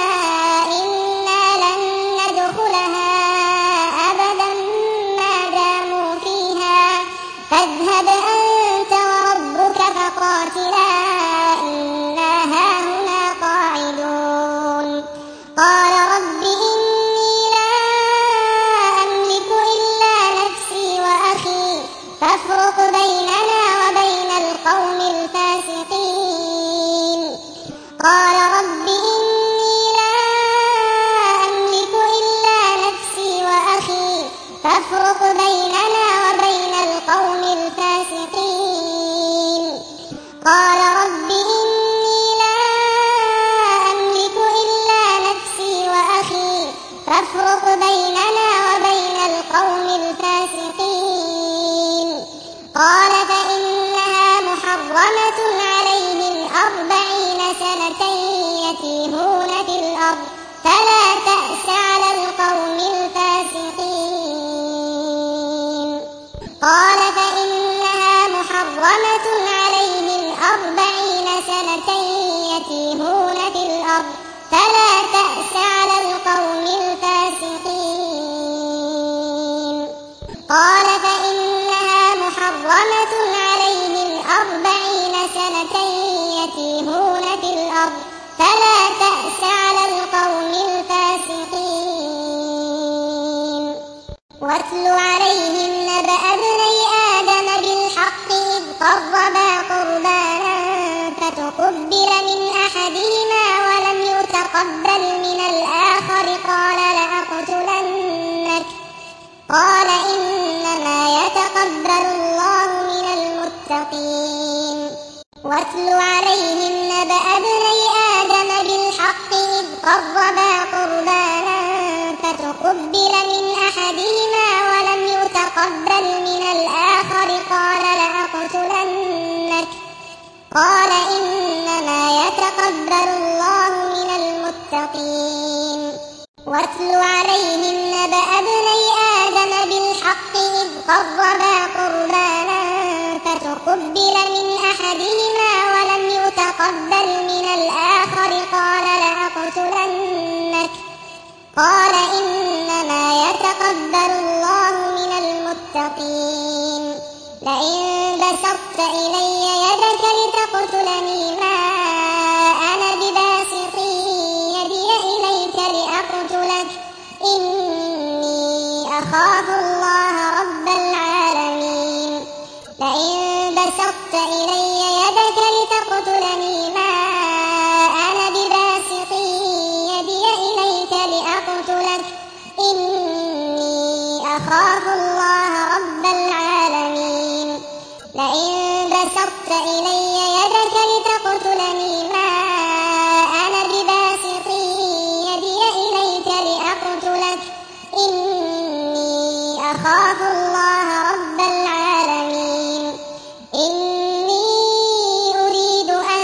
إنا لن ندخلها أبدا ما داموا فيها فاذهب أنت وربك فقاتلا إنا هاهنا قاعدون قال رب إني لا أملك إلا نفسي وأخي فافرق بيننا وبين القوم الفاسقين قال رب إني لا أملك إلا نفسي وأخي فافرق بيننا وبين القوم الفاسقين قال رب إني لا أملك إلا نفسي وأخي فافرق بيننا وبين القوم الفاسقين قال فإنها محرمة عليهم أربعين سنة يتيهون في الأرض فلا تأس على القوم الفاسقين قال فإنها محرمة عليهم أربعين سنة يتيهون في الأرض فلا تأس على القوم الفاسقين قال فإنها محرمة عليهم أربعين سنة يتيهون في الأرض فلا تأس على القوم الفاسقين واتل عليهم نبأ ابني آدم بالحق إذ قربا قربانا فتقبل من أحدهما ولم يتقبل من الآخر قال لأقتلنك قال إنما يتقبل الله من المتقين واتل عليهم نبأ ابني آدم بالحق إذ قربا قربانا فتقبل من أحدهما ولم يتقبل من الآخر قال لأقتلنك قال إنما يتقبل الله من المتقين واتل عليهم نبأ ابني آدم بالحق إذ قربا قربانا فتقبل من أحدهما ولم يتقبل من الآخر قال لأقتلنك قال إنما يتقبل الله من المتقين لئن بسطت إلي يدك لتقتلني ما أنا بباسط يدي إليك لأقتلك إني أخاف الله رب العالمين لئن بسطت إلي يدك لتقتلني ما لئن بسطت إلي يدك لتقتلني ما أنا بباسط يدي إليك لأقتلك إني أخاف الله رب العالمين إني أريد أن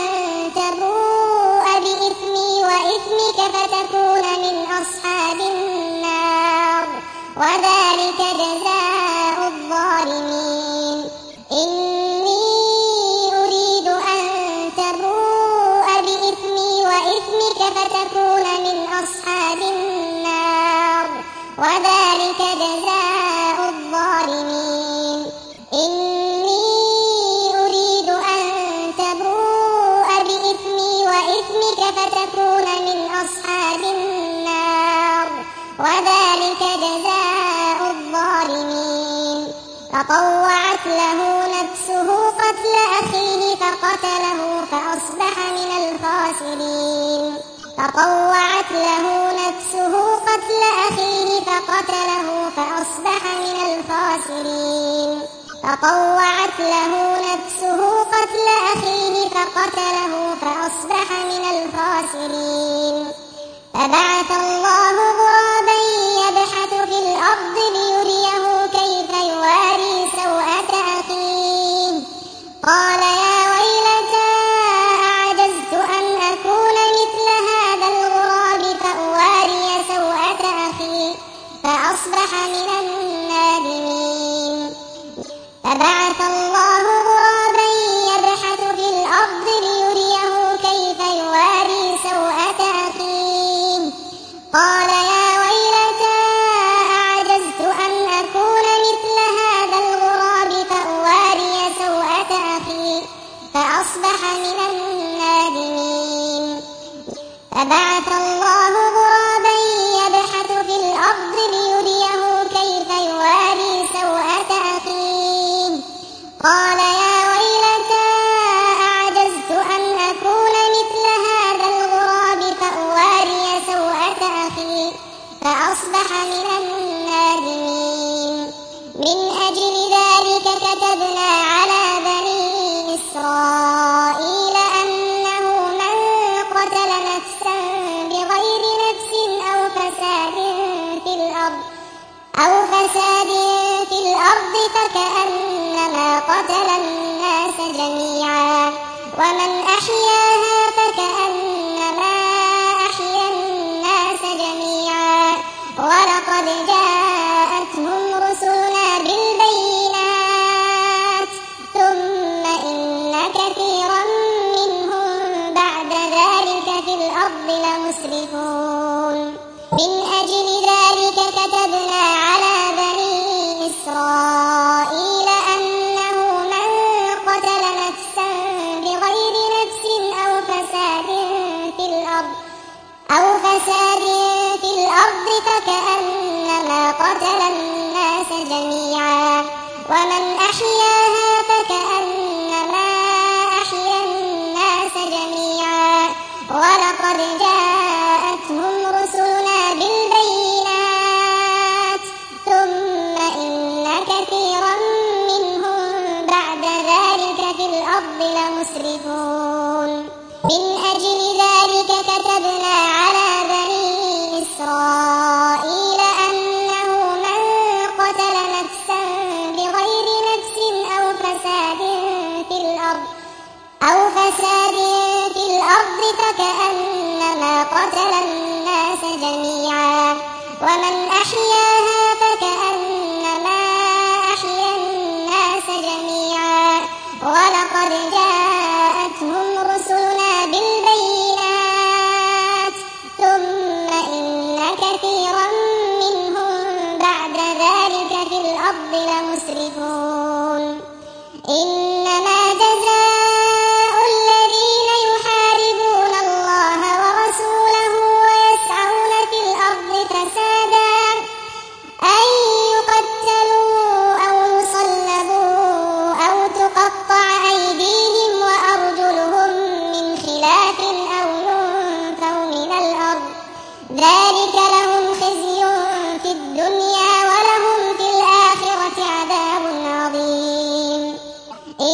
تبوء بإثمي وإثمك فتكون من أصحاب النار وذلك جزاء الظالمين إني أريد أن تبوء بإثمي وإثمك فتكون من أصحاب النار وذلك جزاء الظالمين إني أريد أن تبوء بإثمي وإثمك فتكون من أصحاب النار وذلك جزاء الظالمين فطوعت له نفسه قتل أخيه فقتله فأصبح من الخاسرين فطوعت له نفسه قتل أخيه فقتله فأصبح من الخاسرين فطوعت له نفسه قتل أخيه فقتله فأصبح من الخاسرين فبعث الله غرابا يبحث في الأرض ليريه كيف يواري سوءة أخيه قال يا ويلتى أعجزت أن أكون مثل هذا الغراب فأواري سوءة أخي فأصبح من النادمين فبعث الله غرابا يبحث في الأرض ليريه كيف يواري سوءة أخيه قال يا ويلتى أعجزت أن أكون مثل هذا الغراب فأواري سوءة أخي فأصبح من النادمين فبعث الله غرابا يبحث في الأرض ليريه كيف يواري سوءة أخيه قال يا ويلتى أعجزت أن أكون مثل هذا الغراب فأواري سوءة أخي فأصبح من النادمين من أجل ذلك كتبنا على بني إسرائيل أنه من قتل نفسا بغير نفس أو فساد في الأرض أو فساد في الأرض فكأنما قتل الناس جميعا ومن أحياها فكأنما أحيا الناس جميعا ولقد جاءتهم رسلنا بالبينات ثم إن كثيرا منهم بعد ذلك في الأرض لمسرفون من أجل ذلك كتبنا على بني إسرائيل أنه من قتل نفسا بغير نفس أو فساد في الأرض أو فساد في الأرض فكأنما قتل الناس جميعا ومن أحياها فكأنما أحيا الناس جميعا ولقد جاءتهم رسلنا بالبينات ثم إن كثيرا منهم بعد ذلك في الأرض لمسرفون من أجل ذلك كتبنا على بني إسرائيل أنه من قتل نفسا بغير نفس أو فساد في الأرض أو فساد في الأرض فكأنما قتل الناس جميعا ومن أحياها فكأنما أحيا الناس جميعا ولقد جاءتهم رسلنا بالبينات ثم إن كثيرا منهم بعد ذلك في الأرض لمسرفون إنما جزاء الذين يحاربون الله ورسوله ويسعون في الأرض فسادا أن يقتلوا أو يصلبوا أو تقطع أيديهم وأرجلهم من خلاف أو ينفوا من الأرض ذلك لهم خزي في الدنيا ولهم في الآخرة عذاب عظيم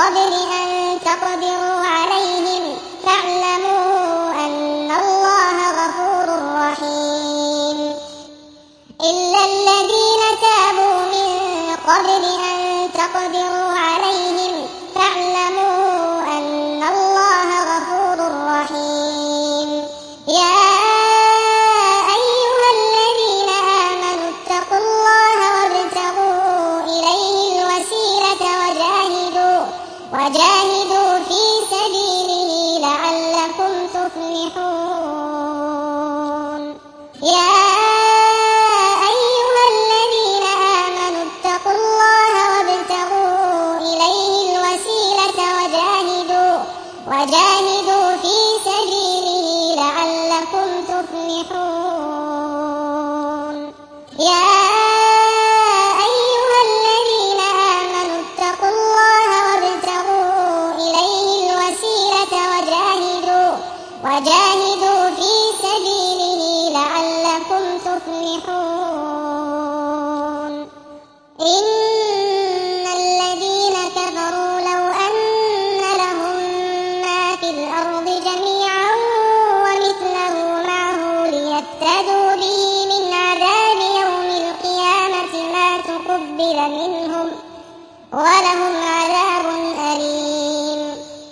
قبل أن تقدروا عليهم فاعلموا أن الله غفور رحيم إلا الذين تابوا من قبل أن تقدروا عليهم فاعلموا أن الله غفور رحيم يا أيها الذين آمنوا اتقوا الله وابتغوا إليه الوسيلة وجاهدوا, وجاهدوا في سبيله لعلكم تفلحون يا وجاهدوا في سبيله لعلكم تفلحون يا أيها الذين آمنوا اتقوا الله وابتغوا إليه الوسيلة وجاهدوا, وجاهدوا في سبيله لعلكم تفلحون إن الذين كفروا لو أن الأرض جميعا ومثله معه ليفتدوا به من عذاب يوم القيامة ما تقبل منهم ولهم عذاب أليم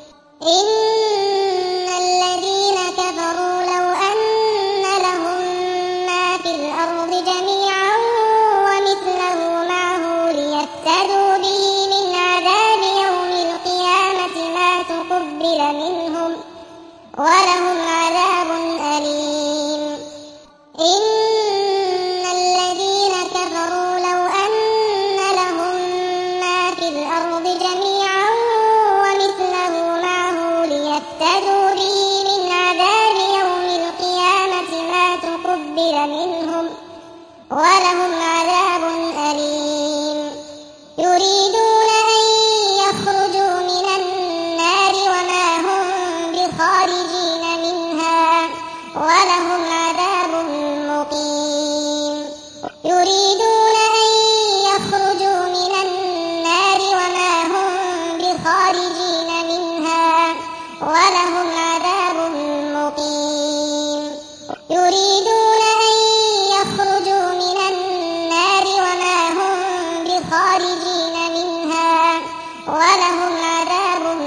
إن الذين كفروا لو أن لهم ما في الأرض جميعا ومثله معه ليفتدوا به من عذاب يوم القيامة ما تقبل منهم ولهم عذاب أليم إن الذين كفروا لو أن لهم ما في الأرض جميعا ومثله معه ليفتدوا به من عذاب يوم القيامة ما تقبل منهم ولهم عذاب أليم يريدون أن يخرجوا من النار وما هم خارجين منها ولهم عذاب مقيم يريدون أن يخرجوا من النار وما هم بخارجين منها ولهم عذاب مقيم يريدون أن يخرجوا من النار وما هم بخارجين منها ولهم عذاب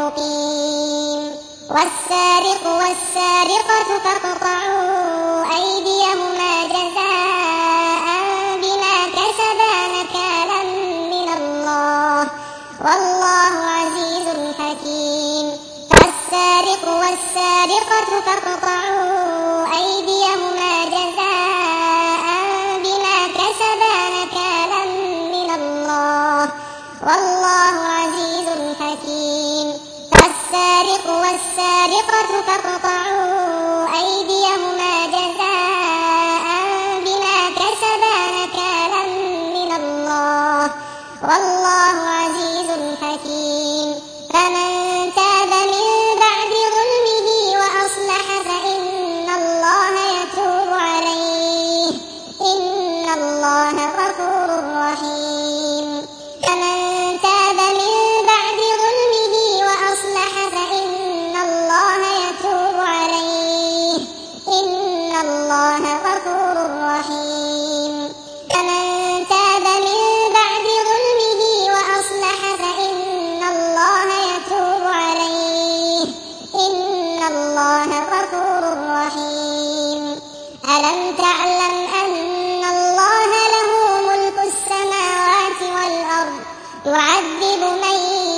مقيم والسارق والسارقة فاقطعوا أيديهما جزاء بما كسبا نكالا من الله والله عزيز حكيم والسارق والسارقة فاقطعوا أيديهما جزاء بما كسبا نكالا من الله والله عزيز حكيم والسارق والسارقة فاقطعوا أيديهما جزاء بما كسبا نكالا من الله والله عزيز حكيم فمن تاب من بعد ظلمه وأصلح فإن الله يتوب عليه إن الله غفور رحيم فمن تاب من بعد ظلمه وأصلح فإن الله يتوب عليه إن الله غفور رحيم فمن تاب من بعد ظلمه وأصلح فإن الله يتوب عليه إن الله غفور رحيم ألم تعلم أن الله له ملك السماوات والأرض يعذب من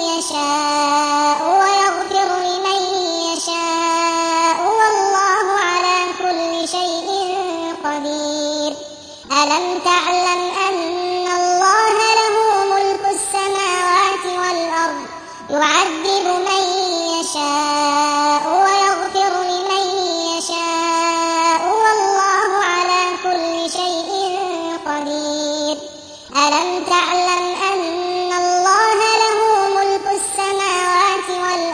يشاء ويغفر لمن يشاء والله على كل شيء قدير ألم تعلم أن الله له ملك السماوات والأرض يعذب من يشاء ويغفر لمن يشاء والله على كل شيء قدير ألم تعلم أن الله له ملك السماوات والأرض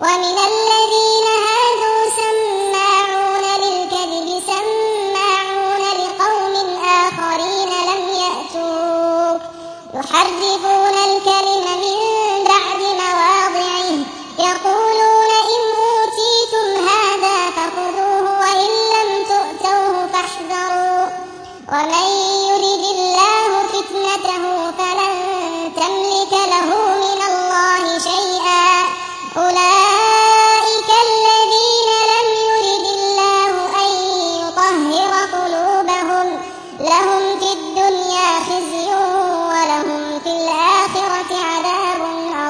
ومن الذين هادوا سماعون للكذب سماعون لقوم آخرين لم يأتوك يحرفون الكلم من بعد مواضعه يقولون إن أوتيتم هذا فخذوه وإن لم تؤتوه فاحذروا ومن يرد الله فتنته فلن تملك له من الله شيئا أولئك الذين لم يرد الله أن يطهر قلوبهم لهم في الدنيا خزي ولهم في الآخرة عذاب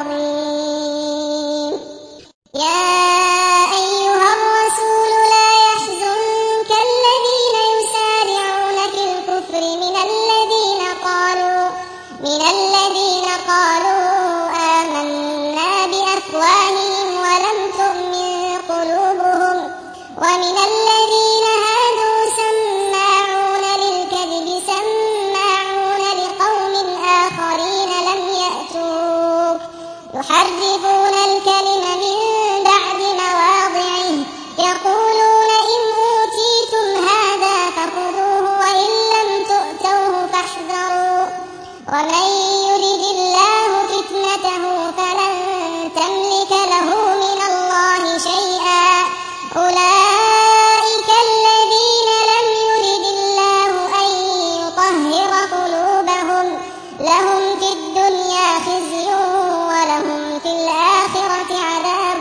عظيم يا أيها الرسول لا يحزنك الذين يسارعون في الكفر من الذين قالوا من الذين قالوا آمنا بأفواههم ولم تؤمن قلوبهم ومن الذين هادوا سماعون للكذب سماعون لقوم آخرين لم يأتوك يحرفون الكلم من بعد مواضعه يقولون إن أوتيتم هذا فخذوه وإن لم تؤتوه فاحذروا ومن يرد الله فتنته فلن تملك له من الله شيئا أولئك الذين لم يرد الله أن يطهر قلوبهم لهم في الدنيا خزي ولهم في الآخرة عذاب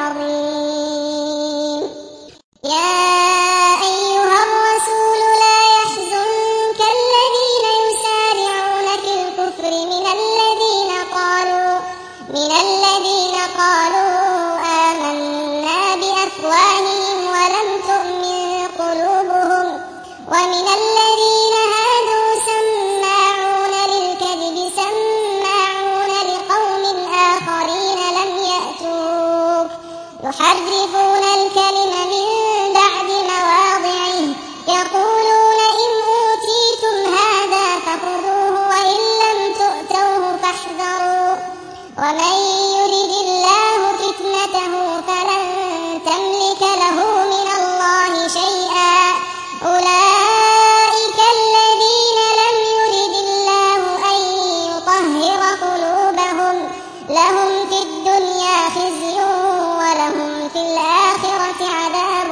عظيم يا أيها الرسول لا يحزنك الذين يسارعون في الكفر من الذين قالوا من الذين قالوا آمنا بأفواههم ولم تؤمن قلوبهم ومن الذين هادوا سماعون للكذب سماعون لقوم آخرين لم يأتوك يحرفون الكلم من بعد مواضعه يقولون إن أوتيتم هذا فخذوه وإن لم تؤتوه فاحذروا ومن يرد الله فتنته فلن تملك له من الله شيئا أولئك الذين لم يرد الله أن يطهر قلوبهم لهم في الدنيا خزي ولهم في الآخرة عذاب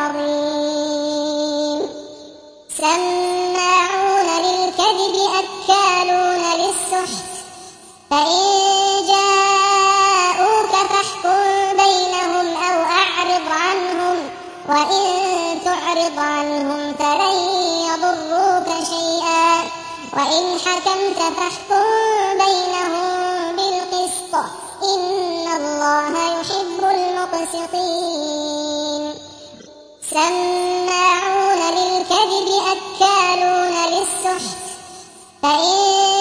عظيم سماعون للكذب أكالون للسحت فإن جاءوك فاحكم بينهم أو أعرض عنهم وإن تعرض عنهم فلن يضروك شيئا وإن حكمت فاحكم بينهم بالقسط إن الله يحب المقسطين سماعون للكذب أكالون للسحت فإن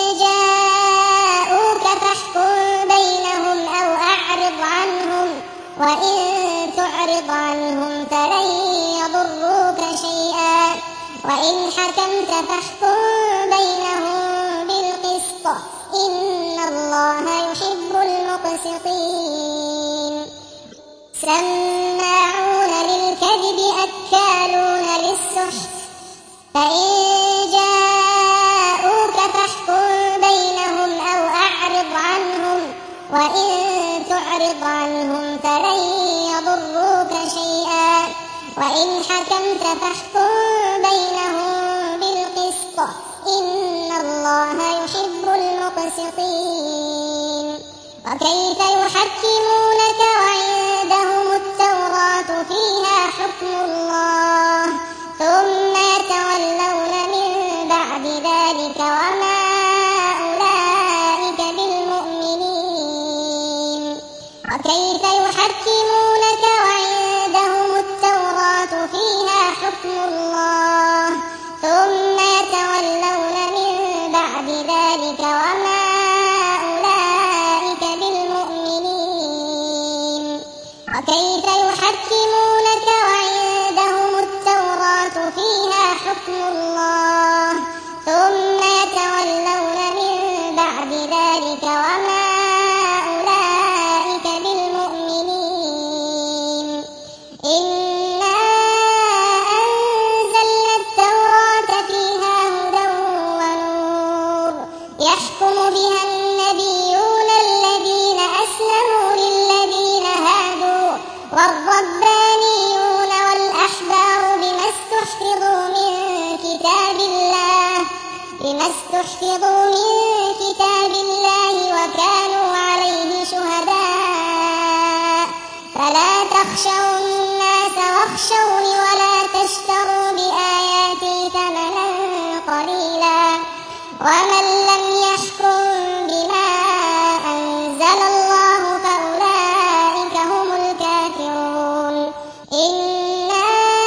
جاءوك فاحكم بينهم أو أعرض عنهم وإن تعرض عنهم فلن يضروك شيئا وإن حكمت فاحكم بينهم بالقسط إن الله يحب المقسطين سماعون للكذب أكالون للسحت فإن جاءوك فاحكم بينهم أو أعرض عنهم وإن تعرض عنهم فلن يضروك شيئا وإن حكمت فاحكم بينهم بالقسط إن الله يحب المقسطين وكيف يحكمونك وعندهم التوراة فيها حكم الله ثم يتولون من بعد ذلك وما أولئك بالمؤمنين وكيف يحكمونك وعندهم التوراة فيها حكم الله ثم يتولون من بعد ذلك وما أولئك بالمؤمنين وكيف يحكمونك وعندهم التوراة فيها حكم الله ثم يتولون من بعد ذلك وما أولئك بالمؤمنين بما استحفظوا من كتاب الله وكانوا عليه شهداء فلا تخشوا الناس واخشوني ولا تشتروا بآياتي ثمنا قليلا ومن لم يحكم بما أنزل الله فأولئك هم الكافرون. إنا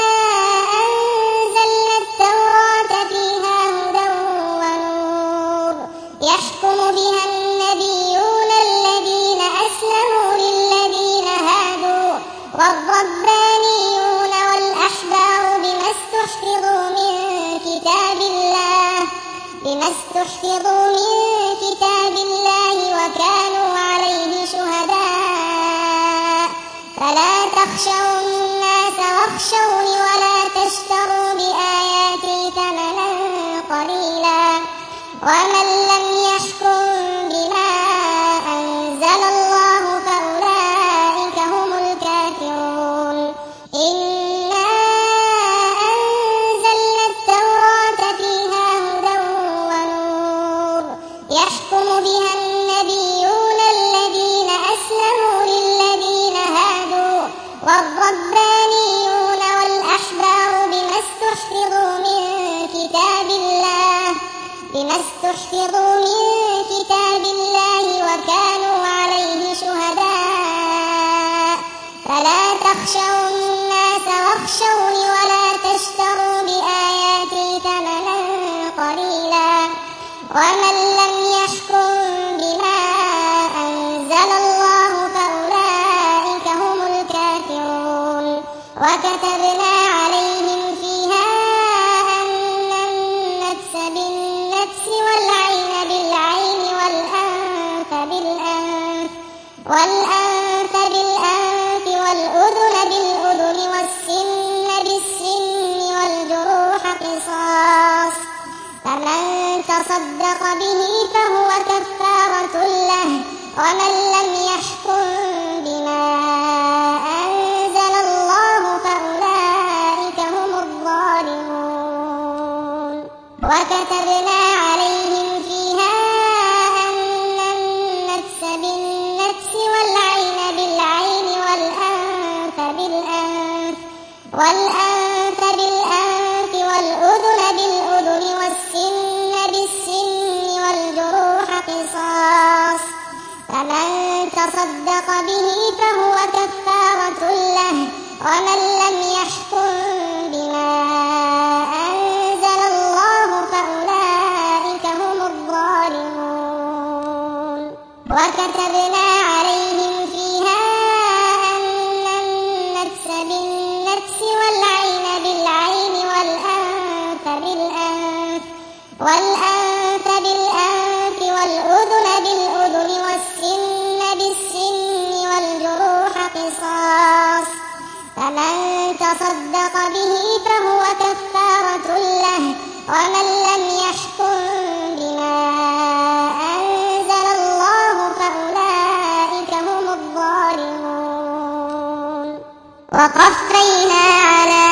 أنزلنا التوراة فيها هدى ونور يحكم بها النبيون الذين أسلموا للذين هادوا والربانيون والأحبار بما استحفظوا من كتاب الله بما استحفظوا من كتاب الله وكانوا عليه شهداء فلا تخشوا الناس واخشوني ولا تشتروا بآياتي ثمنا قليلا ومن لم يحكم بما أنزل الله فأولئك هم الكافرون. إنا أنزلنا التوراة فيها هدى ونور يحكم بها النبيون الذين أسلموا للذين هادوا والربانيون والأحبار بما استحفظوا من كتاب الله بما استحفظوا من كتاب الله وكانوا عليه شهداء فلا تخشوا الناس واخشوني ولا تشتروا بآياتي ثمنا قليلا ومن لم يحكم بما أنزل الله فأولئك هم الكافرون. وكتبنا عليهم فيها أن النفس بالنفس والعين بالعين والأنف بالأنف والأنف بالأنف والأذن بالأذن والسن بالسن والجروح قصاص فمن تصدق به فهو كفارة له ومن لم يحكم بما أنزل الله فأولئك هم الظالمون. وكتبنا عليهم فيها أن النفس بالنفس والعين بالعين والأنف بالأنف والأنف بالأنف والأذن بالأذن والسن بالسن والجروح قصاص فمن تصدق به فهو كفارة له ومن لم يحكم بما أنزل الله فأولئك هم الظالمون. وكتبنا عليهم فيها أن النفس بالنفس والعين بالعين والأنف بالأنف والأنف بالأنف والأذن بالأذن والسن بالسن والجروح قصاص فمن تصدق به فهو كفارة له ومن لم يحكم بما أنزل الله فأولئك هم الظالمون. وقفينا على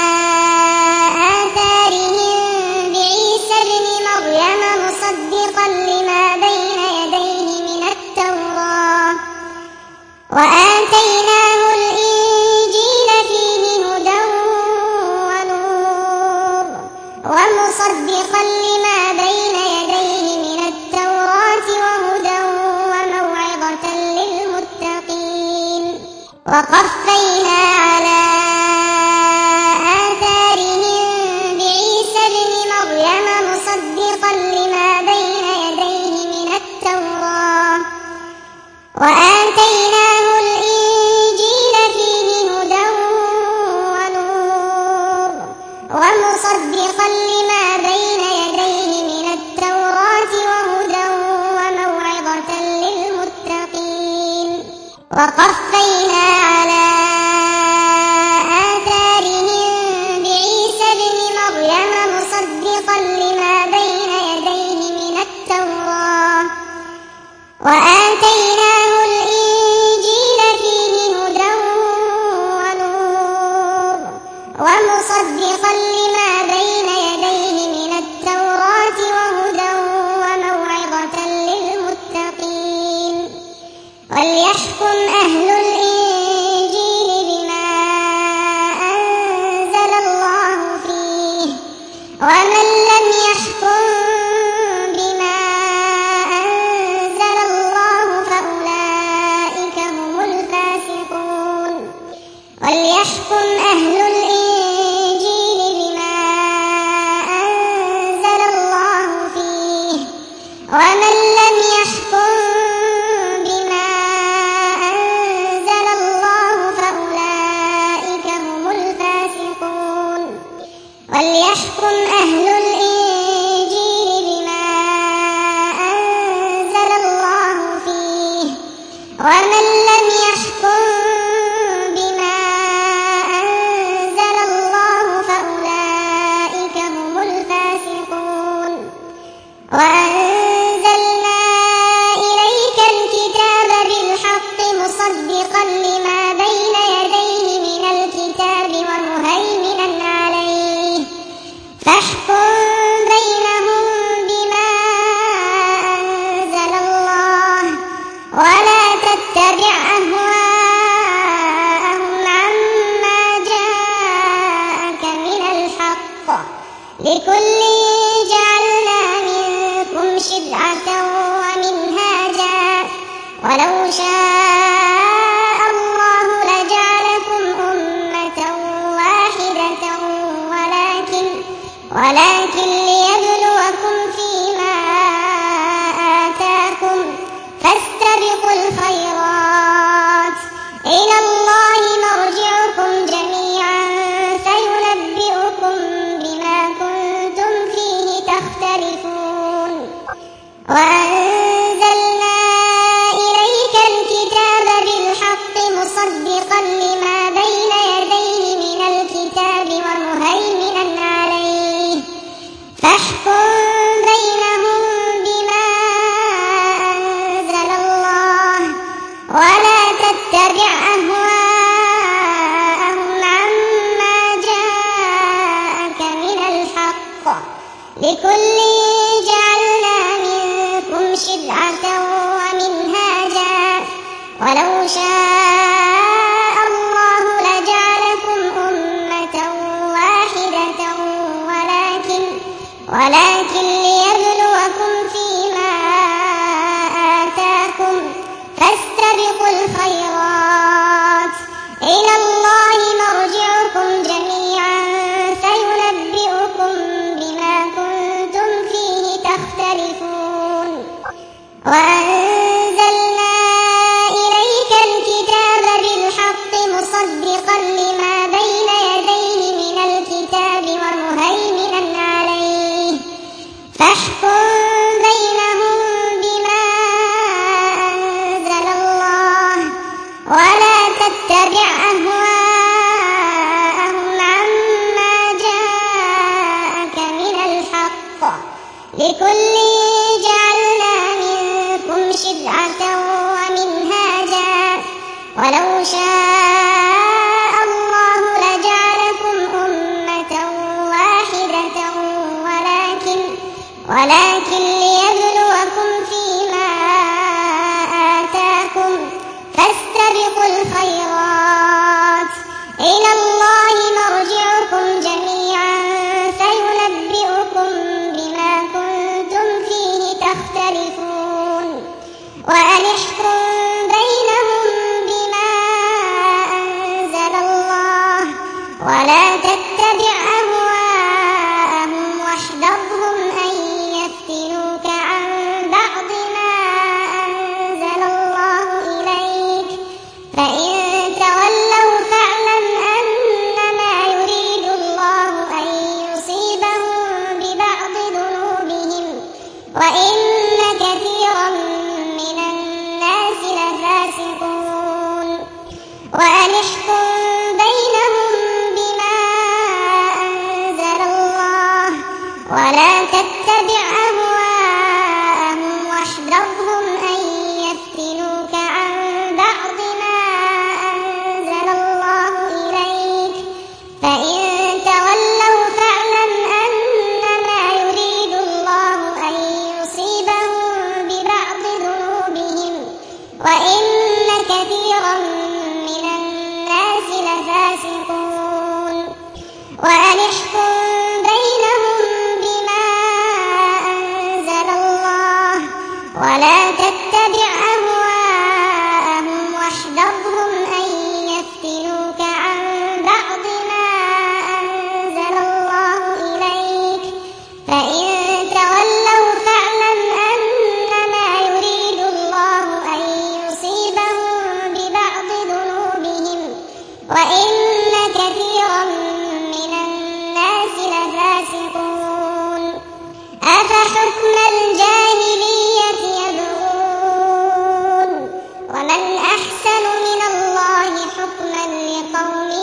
آثارهم بعيسى ابن مريم مصدقا لما بين يديه من التوراة وآتيناه الإنجيل فيه هدى ونور ومصدقا لما بين يديه من التوراة وهدى وموعظة للمتقين. وقفينا على آثارهم بعيسى ابن مريم مصدقا لما بين يديه من التوراة وآتيناه الإنجيل فيه هدى ونور ومصدقا لما بين يديه من التوراة وهدى وموعظة للمتقين. وقفينا على آثارهم بعيسى ابن مريم مصدقا لما بين يديه من التوراة وآتيناه الإنجيل فيه هدى ونور ومصدقا لما بين يديه من التوراة وهدى وليحكم أهل الإنجيل بما أنزل الله فيه ومن لم يحكم بما أنزل الله فأولئك هم الفاسقون وليحكم أهل الإنجيل بما أنزل الله فيه ومن لم يحكم بما أنزل الله فأولئك هم الفاسقون وليحكم أهل الإنجيل بما أنزل الله فيه ومن لم يحكم بما أنزل الله فأولئك هم الفاسقون وأنزلنا إليك الكتاب بالحق مصدقا لما بين يديه من الكتاب ومهيمنا عليه فاحكم بينهم بما أنزل الله ولا تتبع أهواءهم عما جاءك من الحق لكل جعلنا منكم شرعة ومنهاجا ولو شاء الله لجعلكم أمة واحدة ولكن ولكن ليبلوكم فيما آتاكم فاستبقوا الخيرات إلى الله مرجعكم جميعا فينبئكم بما كنتم فيه تختلفون وأنزلنا إليك الكتاب بالحق مصدقا لما بين يديه من الكتاب ومهيمنا عليه فاحكم بينهم بما أنزل الله ولا تتبع أهواءهم عما جاءك من الحق لكل جعلنا منكم شرعة ومنهاجا ولو شاء الله لجعلكم أمة واحدة ولكن ولكن ليبلوكم فيما آتاكم فاستبقوا الخيرات إلى الله مرجعكم جميعا فينبئكم بما كنتم فيه تختلفون وأنزلنا إليك الكتاب بالحق مصدقا لما بين يديه من الكتاب ومهيمنا عليه فاحكم بينهم بما أنزل الله ولا تتبع أهواءهم عما جاءك من الحق لكل جعلنا منكم شرعة ومنهاجا ولو شاء الله لجعلكم أمة واحدة ولكن ولكن ليبلوكم فيما آتاكم فاستبقوا الخيرات إلى الله مرجعكم جميعا فينبئكم بما كنتم فيه تختلفون وأن احكم بينهم بما أنزل الله ولا تتبع أهواءهم واحذرهم أن يفتنوك عن بعض ما أنزل الله إليك فإن تولوا فاعلم أنما يريد الله أن يصيبهم ببعض ذنوبهم وإن كثيرا من الناس لفاسقون وأن احكم بينهم بما أنزل الله ولا تتبع أهواءهم واحذرهم أن يفتنوك عن بعض ما أنزل الله إليك فإن تولوا فاعلم أنما يريد الله أن يصيبهم ببعض ذنوبهم وإن فاسقون وأن احكم بينهم بما أنزل الله ولا تتبع أهواءهم واحذرهم أن يفتنوك عن بعض ما أنزل الله إليك فإن تولوا فاعلم أنما يريد الله أن يصيبهم ببعض ذنوبهم وإن كثيرا من الناس لفاسقون أفحكم الجاهلية يبغون ومن أحسن من الله حكما لقوم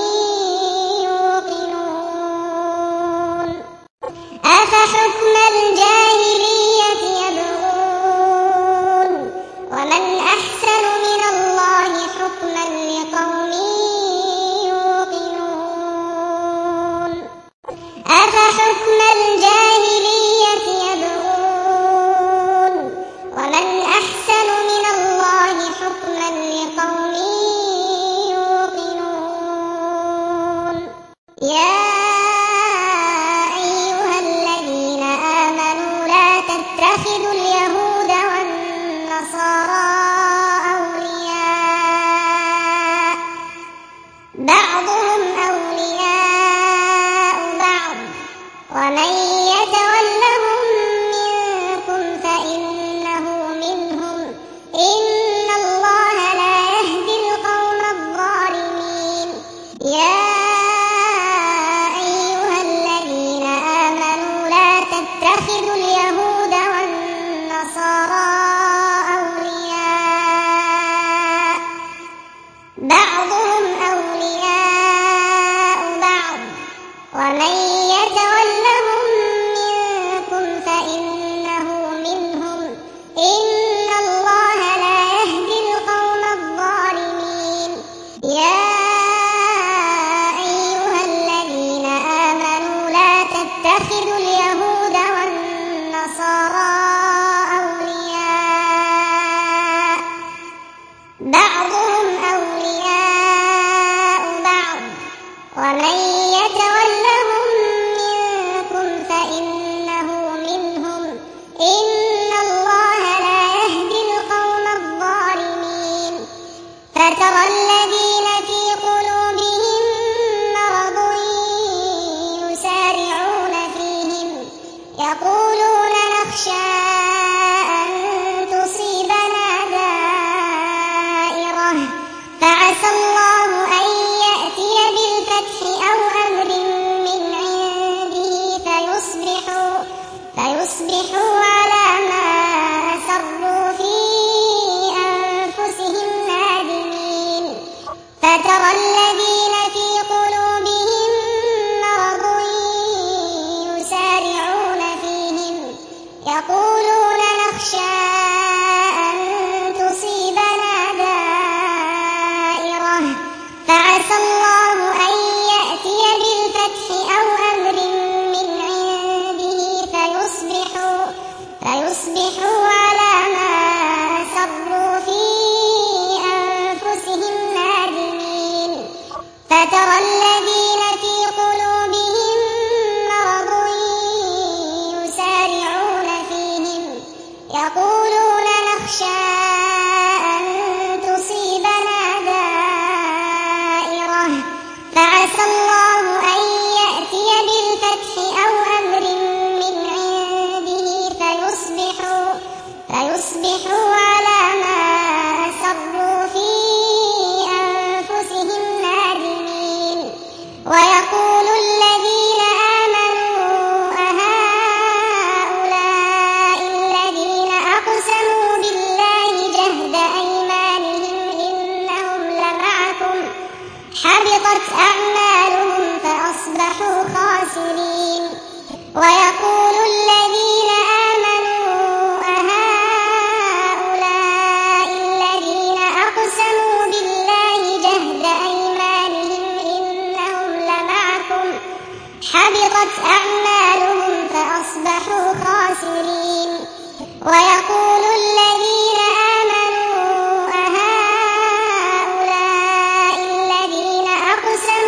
يوقنون أفحكم الجاهلية يبغون ومن أحسن من الله حكما لقوم يوقنون أفحكم الجاهلية يبغون ومن أحسن من الله حكما لقوم يوقنون يا أيها الذين آمنوا لا تتخذوا اليهود والنصارى أولياء بعضهم أولياء بعض ومن يتولهم منكم فإنه منهم إن الله لا يهدي القوم الظالمين يا أيها الذين آمنوا لا تتخذوا اليهود والنصارى أولياء بعضهم أولياء بعض ومن يتولهم منكم فإنه منهم إن الله لا يهدي القوم الظالمين يا أيها الذين آمنوا لا تتخذوا اليهود والنصارى أولياء بعضهم أولياء بعض ومن يتولهم منكم فإنه منهم إن الله لا يهدي القوم الظالمين فترى الذين في قلوبهم مرض يسارعون فيهم يقولون نخشى أن تصيبنا دائرة فعسى الله أن يأتي بالفتح أو أمر من عنده فيصبحوا, فيصبحوا على ما أسروا في أنفسهم نادمين فترى الذين في قلوبهم مرض يسارعون فيهم يقولون نخشى أن تصيبنا دائرة فعسى الله أن يأتي بالفتح أو أمر من عنده فيصبحوا, فيصبحوا على ما أسروا في أنفسهم نادمين فترى الذين في قلوبهم مرض يسارعون فيهم يقولون نخشى أن تصيبنا دائرة فعسى الله أن يأتي بالفتح أو أمر من عنده فيصبحوا, فيصبحوا على ما أسروا في أنفسهم نادمين ويقول الذين آمنوا أهؤلاء الذين أقسموا بالله جهد أيمانهم إنهم لمعكم حبطت أعمالهم فأصبحوا خاسرين ويقول الذين آمنوا أهؤلاء الذين أقسموا بالله جهد أيمانهم إنهم لمعكم حبطت أعمالهم فأصبحوا خاسرين ويقول الذين آمنوا أهؤلاء الذين أقسموا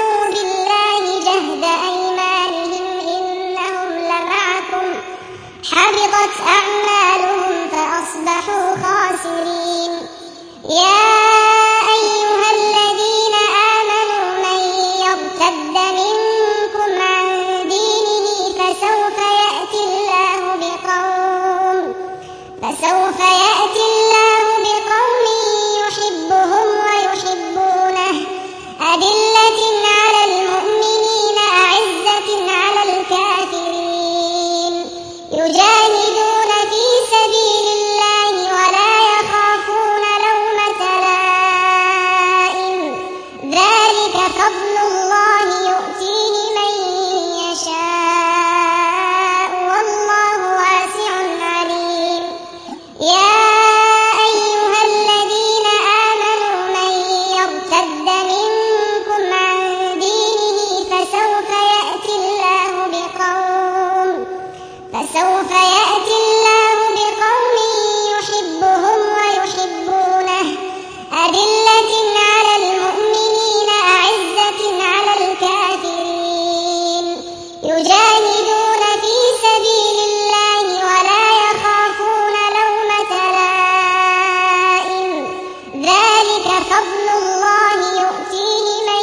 فضل الله يؤتيه من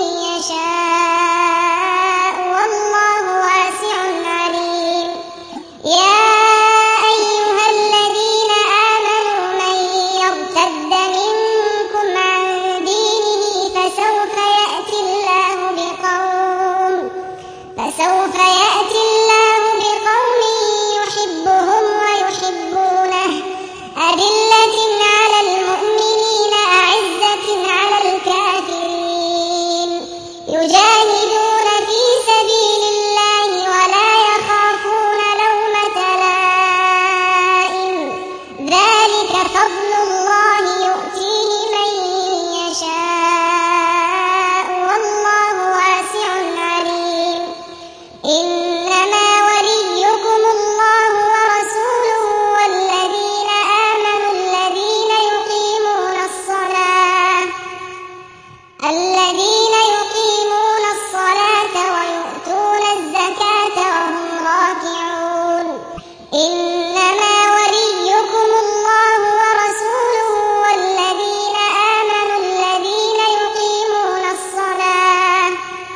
يشاء والله واسع عليم. يا أيها الذين آمنوا من يرتد منكم عن دينه فسوف يأتي الله بقوم فسوف يأتي الله بقوم يحبهم ويحبونه أذلة على المؤمنين أعزة على الكافرين يجاهدون في سبيل الله ولا يخافون لومة لائم ذلك فضل الله يؤتيه من يشاء والله واسع عليم. إنما وليكم الله ورسوله والذين آمنوا الذين يقيمون الصلاة الذين يقيمون الصلاة ويؤتون الزكاة وهم راكعون. إنما وليكم الله ورسوله والذين آمنوا الذين يقيمون الصلاة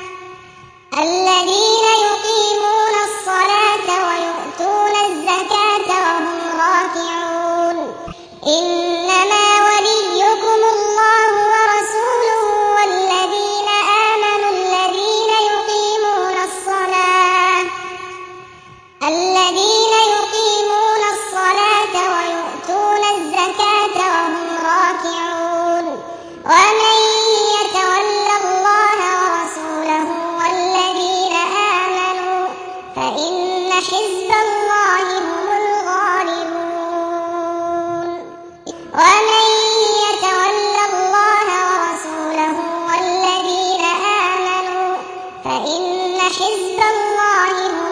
الذين يقيمون الصلاة ويؤتون الزكاة وهم راكعون. إنما وليكم الله ورسوله والذين آمنوا الذين يقيمون الصلاة الذين يقيمون الصلاة ويؤتون الزكاة وهم راكعون. ومن يتول الله ورسوله والذين آمنوا فإن حزب الله هم الغالبون. ومن يتول الله ورسوله والذين آمنوا فإن حزب الله هم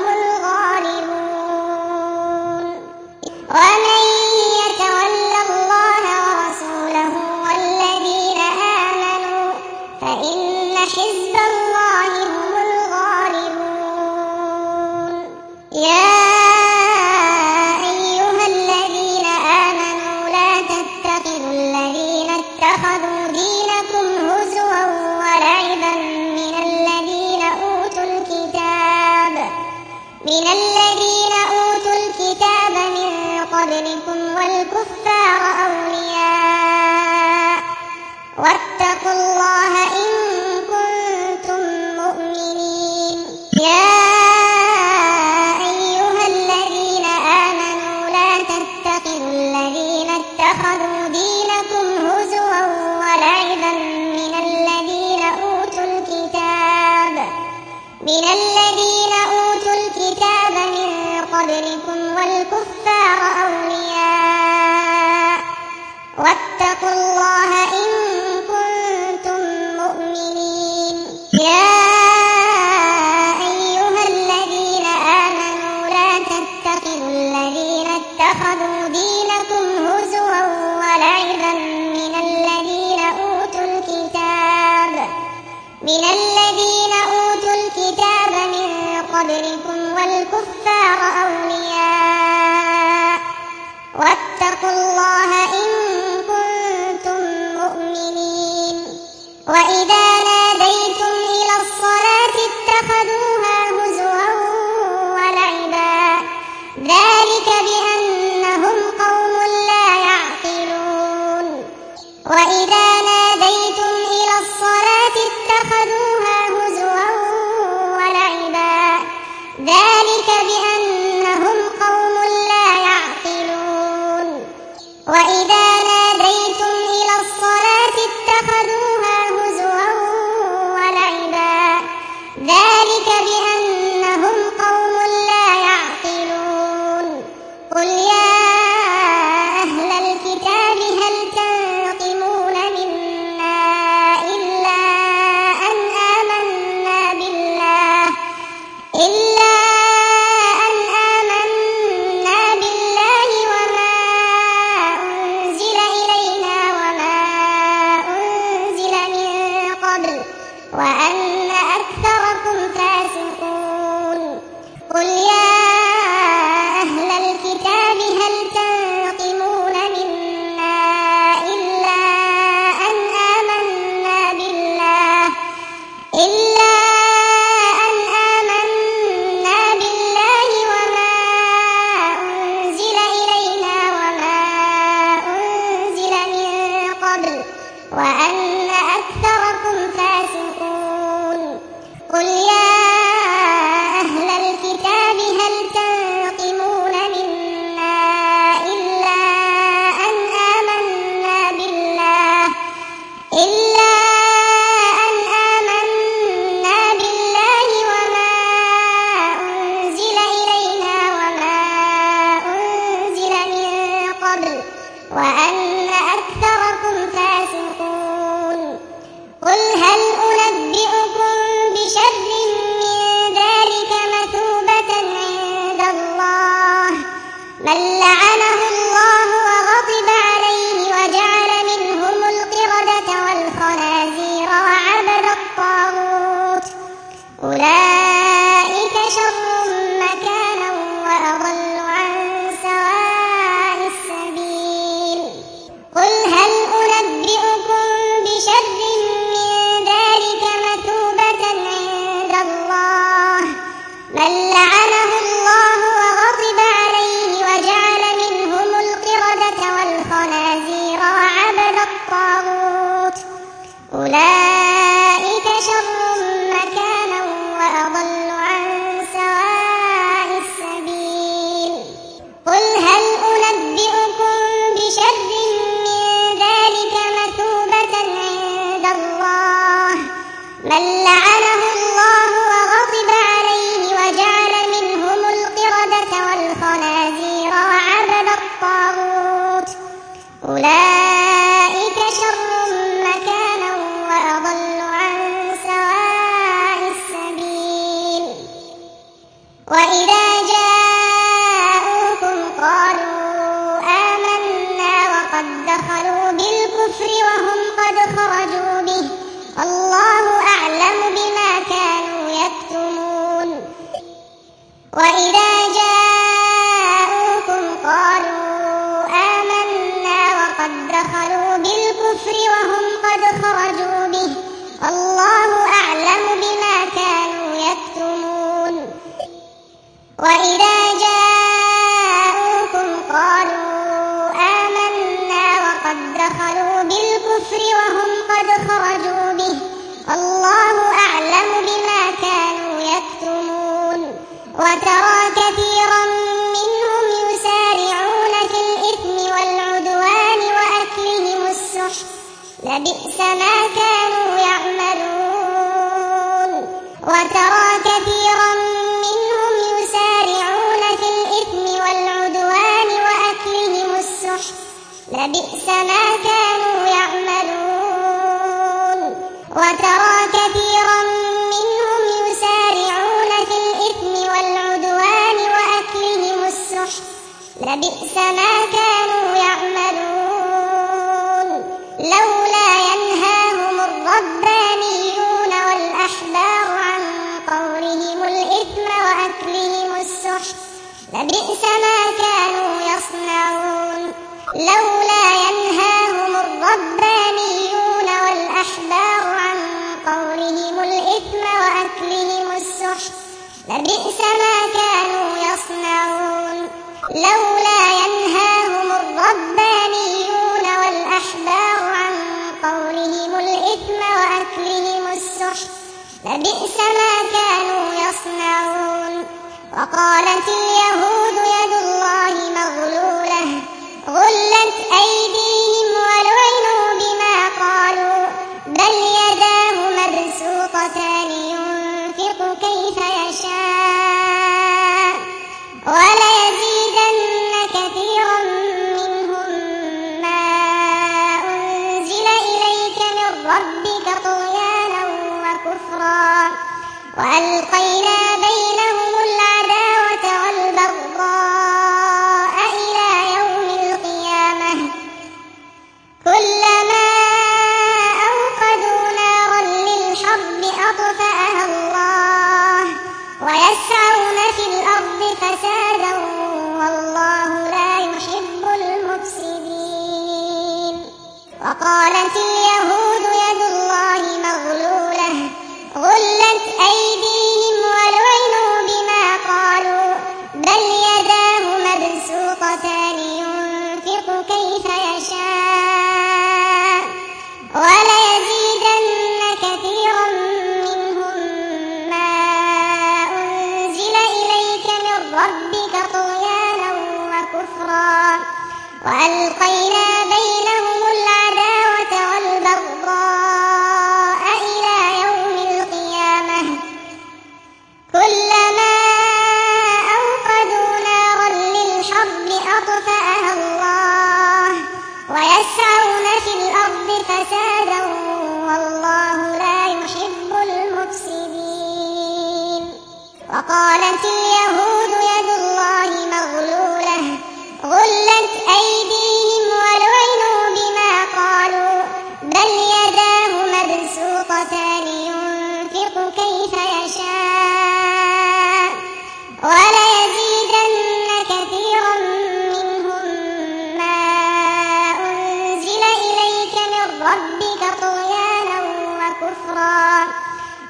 الغالبون. ومن يتول الله ورسوله والذين آمنوا فإن حزب الله هم الغالبون. يا أيها الذين آمنوا لا تتخذوا الذين اتخذوا دينكم هزوا ولعبا من الذين أوتوا الكتاب من الذين أوتوا الكتاب من قبلكم والكفار أولياء واتقوا الله إن كنتم مؤمنين. يا أيها الذين آمنوا لا تتخذوا الذين اتخذوا دينكم هزوا ولعبا من الذين أوتوا الكتاب من الذين أوتوا الكتاب من قبلكم والكفار أولياء واتقوا الله إن كنتم مؤمنين. يا أيها الذين آمنوا لا تتخذوا الذين اتخذوا دينكم هزوا ولعبا من الذين أوتوا الكتاب من الذين أوتوا الكتاب من قبلكم والكفار أولياء واتقوا الله إن كنتم مؤمنين. وإذا ناديتم إلى الصلاة اتخذوها هزوا ولعبا ذلك بأنهم قوم لا يعقلون. وإذا ناديتم إلى الصلاة اتخذوها هزوا ولعبا ذلك بأنهم قوم لا يعقلون. وإذا ناديتم إلى الصلاة اتخذوها هزوا ولعبا ذلك بأنهم قوم لا يعقلون. قل يا أهل الكتاب هل تنقمون منا إلا أن آمنا بالله إلا أن آمنا بالله وما أنزل إلينا وما أنزل من قبل وأن أكثركم فاسقون. قل يا أهل الكتاب هل تنقمون منا إلا أن أولئك شر مكانا وأضل عن سواء السبيل قل هل أنبئكم بشر من ذلك مثوبة عند الله من لعنه الله وغضب عليه وجعل منهم القردة والخنازير وعبد الطاغوت أولئك شر مكانا وأضل عن سواء السبيل قل هل أنبئكم بشر من ذلك مثوبة عند الله من لعنه الله وغضب عليه وجعل منهم القردة والخنازير وعبد الطاغوت أولئك شر مكانا وأضل عن سواء السبيل وإذا جاءوكم قالوا آمنا وقد دخلوا بالكفر وهم قد خرجوا به الله أعلم بما كانوا يكتمون وإذا جاءوكم قالوا آمنا وقد دخلوا بالكفر وهم قد خرجوا به الله أعلم بما كانوا يكتمون وإذا جاءوكم قالوا آمنا وقد دخلوا بالكفر وهم قد خرجوا به الله أعلم بما كانوا يكتمون وترى كثيرا منهم يسارعون في الإثم والعدوان وأكلهم السحت لبئس ما كانوا يعملون وترى كثيرا منهم يسارعون في الإثم والعدوان وأكلهم السحت لبئس ما كانوا يعملون وترى كثيرا منهم يسارعون في الإثم والعدوان وأكلهم السحت لبئس ما كانوا يعملون لولا ينهاهم الربانيون والأحبار عن قولهم الإثم وأكلهم السحت لبئس ما كانوا يصنعون لولا ينهاهم الربانيون والأحبار عن قولهم الإثم وأكلهم السحت لبئس ما كانوا يصنعون لولا ينهاهم الربانيون والأحبار عن قولهم الإثم وأكلهم السحت لبئس ما كانوا يصنعون وقالت اليهود يد الله مغلولة غلت أيديهم ولعنوا بما قالوا بل يداه مبسوطتان ينفق كيف يشاء وليزيدن كثيرا منهم ما أنزل إليك من ربك طغيانا وكفرا وألقينا بينهم العداوة والبغضاء إلى يوم القيامة كلما أوقدوا نارا للحرب أطفأها الله ويسعون في الأرض فسادا والله لا يحب المفسدين وقالت اليهود يد الله مغلولة غلت أيديهم ولعنوا بما قالوا بل يداه مبسوطتان ينفق كيف يشاء وليزيدن كثيرا منهم ما أنزل إليك من ربك طغيانا وكفرا وألقينا بينهم العداوة والبغضاء إلى يوم القيامة كلما أوقدوا نارا للحرب أطفأها الله ويسعون في الأرض فسادا والله لا يحب المفسدين وقالت اليهود يد الله مغلولة غلت أيديهم ولعنوا بما قالوا بل يداه مبسوطتان ينفق كيف يشاء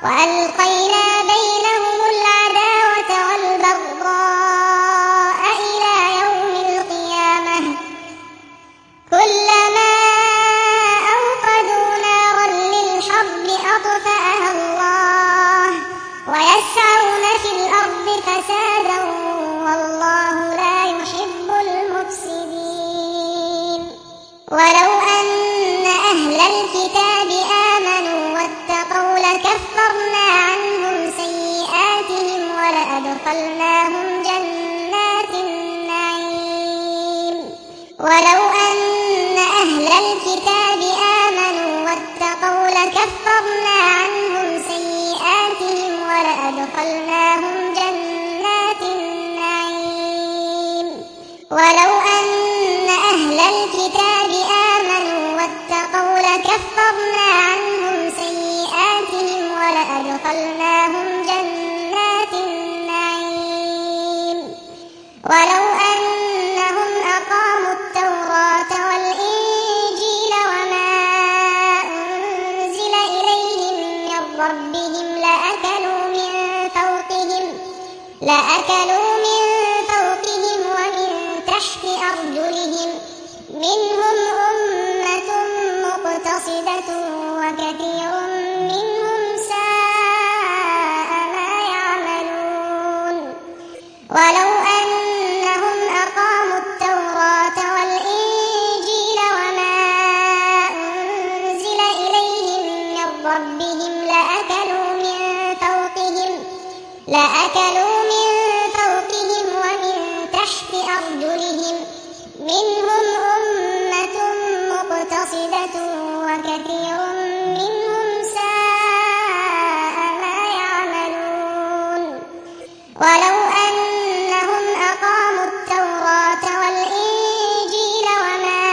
وألقينا بينهم العداوة والبغضاء إلى يوم القيامة كلما أوقدوا نارا للحرب أطفأها الله ويسعون في الأرض فسادا والله لا يحب المفسدين. ولو أن أهل الكتاب آمنوا واتقوا لكفرنا عنهم سيئاتهم ولأدخلناهم جنات النعيم. ولو أن أهل الكتاب آمنوا واتقوا لكفرنا عنهم سيئاتهم ولأدخلناهم جنات النعيم. ولو أن أهل الكتاب آمنوا واتقوا لكفرنا عنهم سيئاتهم ولأدخلناهم جنات النعيم. ولو أنهم أقاموا التوراة والإنجيل وما أنزل إليهم من ربهم لأكلوا من فوقهم لأكلوا من فوقهم ومن تحت أرجلهم منهم أمة مقتصدة وكثير منهم ساء ما يعملون. ولو أنهم أقاموا التوراة والإنجيل وما أنزل إليهم من ربهم لأكلوا من فوقهم لأكلوا من فوقهم ومن تحت أرجلهم منهم أمة مقتصدة وكثير منهم ساء ما يعملون. ولو أنهم أقاموا التوراة والإنجيل وما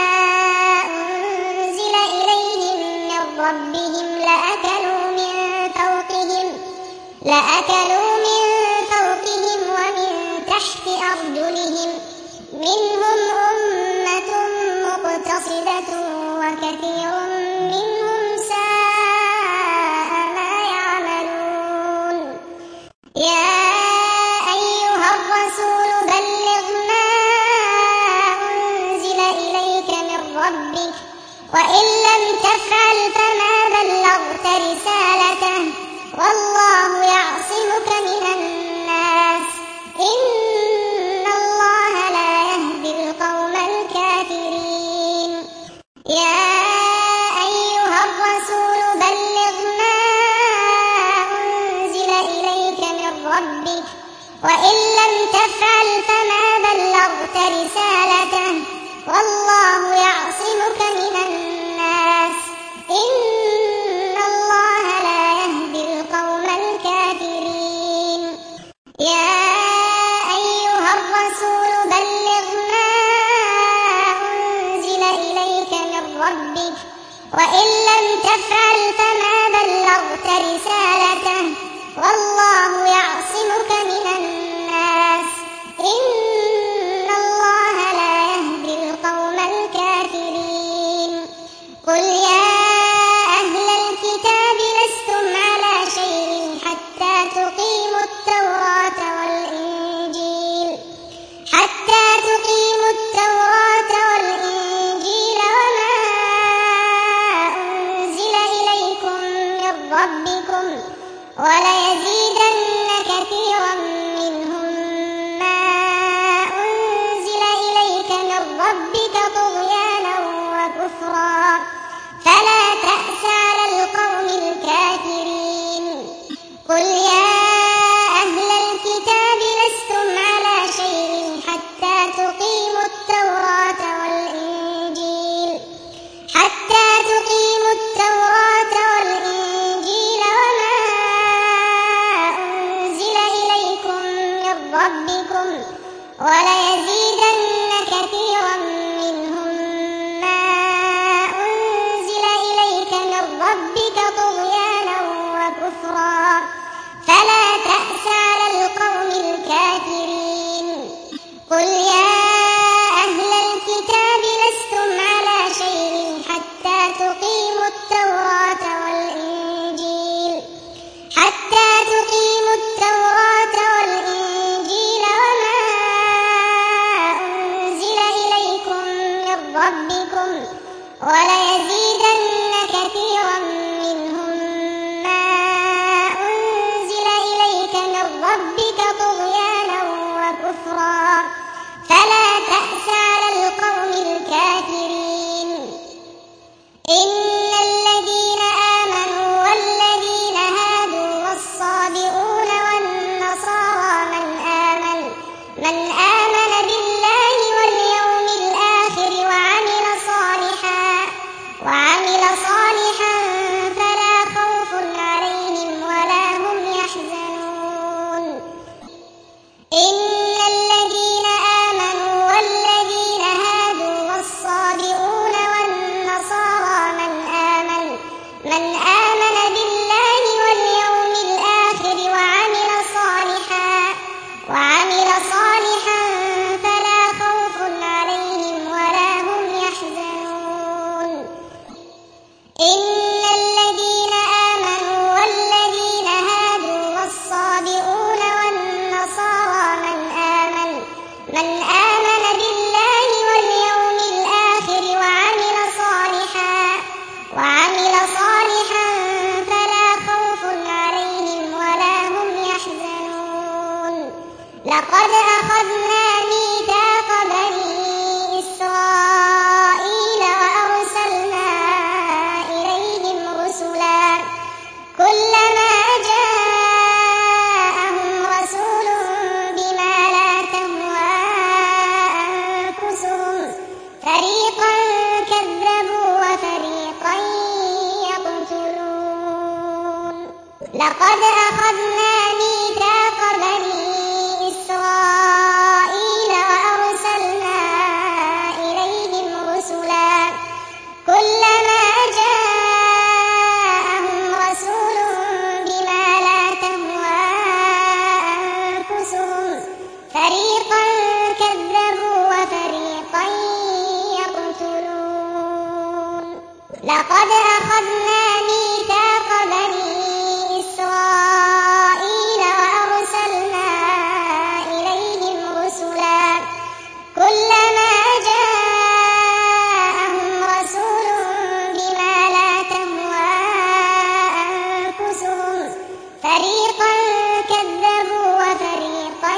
أنزل إليهم من ربهم لأكلوا من فوقهم لأكلوا من فوقهم ومن تحت أرجلهم منهم أمة مقتصدة وكثير منهم ساء ما يعملون. يا أيها الرسول بلغ ما أنزل إليك من ربك وإن لم تفعل فما بلغت رسالته والله يعصمك من الناس إن الله لا يهدي القوم الكافرين. يا أيها الرسول بلغ ما أنزل إليك من ربك وإن لم تفعل فما بلغت رسالته والله يعصمك من الناس إن الله لا يهدي القوم الكافرين. يا أيها الرسول بلغ ما أنزل إليك من ربك وإن لم تفعل فما بلغت رسالته والله يعصمك من الناس إن الله لا يهدي القوم الكافرين. قل يا أهل الكتاب لستم على شيء حتى تقيموا التوراة والإنجيل حتى تقيموا التوراة والإنجيل وما أنزل إليكم من ربكم وليزيدن كثيرا منهم ما أنزل إليك من ربك طغيانا وكفرا فلا تأس على القوم الكافرين. قل يا أهل الكتاب لستم على شيء حتى تقيموا التوراة والإنجيل حتى تقيموا التوراة والإنجيل وما أنزل إليكم من من آمن بالله واليوم الآخر وعمل صالحا وعمل صالحا فلا خوف عليهم ولا هم يحزنون إن الذين آمنوا والذين هادوا والصابئون والنصارى من آمن من آمن بالله واليوم الآخر وعمل صالحا وعمل صالحا فلا خوف عليهم ولا هم يحزنون لقد أخذنا ميثاق بني إسرائيل وأرسلنا إليهم رسلا كلما جاءهم رسول بما لا تهوى أنفسهم فريقا كذبوا وفريقا يقتلون لقد أخذنا ميثاق بني إسرائيل وأرسلنا إليهم رسلا كلما جاءهم رسول بما لا تهوى أنفسهم فريقا كذبوا وفريقا يقتلون لقد أخذنا ميثاق بني إسرائيل وأرسلنا إليهم رسلا كلما جاءهم رسول بما لا تهوى أنفسهم فريقا كذبوا وفريقا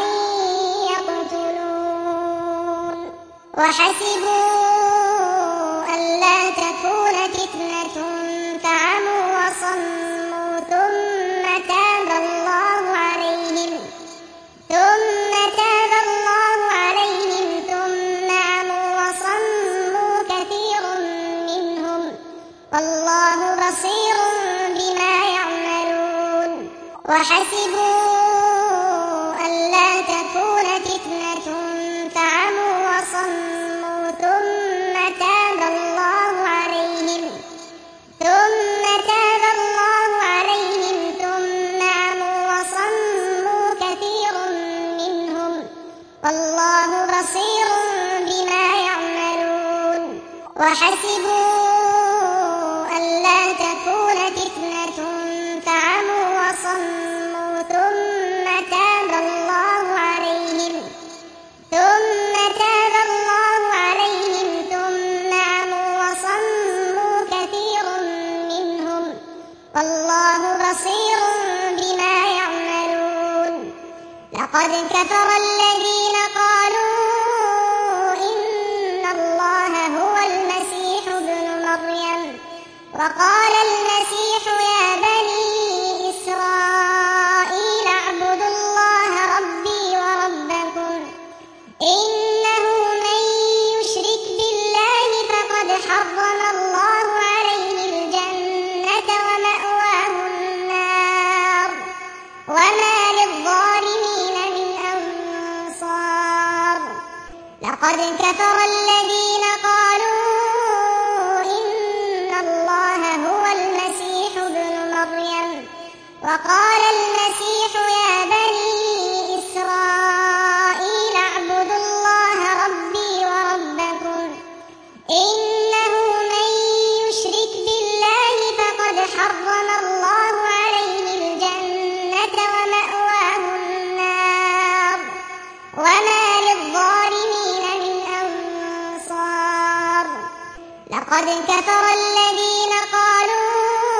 يقتلون وحسبوا ألا تكون فتنة فعموا وصموا ثم تاب الله عليهم ثم تاب الله عليهم ثم عموا وصموا كثير منهم والله بصير بما يعملون وحسبوا ألا تكون فتنة فعموا وصموا ثم تاب الله عليهم ثم تاب الله عليهم ثم عموا وصموا كثير منهم والله بصير بما يعملون وحسبوا ألا تكون فتنة فعموا وصموا ثم تاب الله عليهم ثم تاب الله عليهم ثم عموا وصموا كثير منهم والله بصير بما يعملون لقد كفر الذين قالوا إن الله هو المسيح ابن مريم وقال المسيح يا بني إسرائيل اعبدوا الله ربي وربكم إنه من يشرك بالله فقد حرم الله عليه الجنة ومأواه النار وما للظالمين من أنصار لقد كفر الذين قالوا إن الله هو المسيح ابن مريم وقال المسيح يا بني إسرائيل اعبدوا الله ربي وربكم إنه من يشرك بالله فقد حرم الله عليه الجنة ومأواه النار وما للظالمين من أنصار لقد كفر الذين قالوا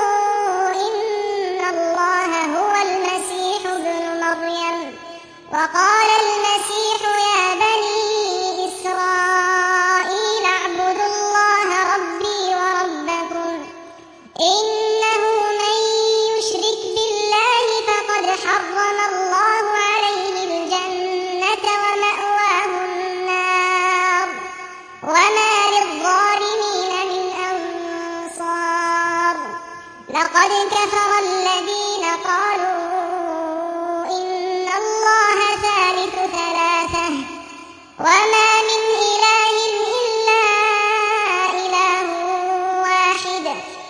إن الله هو المسيح ابن مريم وقال المسيح يا بني إسرائيل اعبدوا الله ربي وربكم إنه من يشرك بالله فقد حرم الله عليه الجنة ومأواه النار وما للظالمين من أنصار لقد كفر الذين قالوا إن الله ثالث ثلاثة وما من إله إلا إله واحد وإن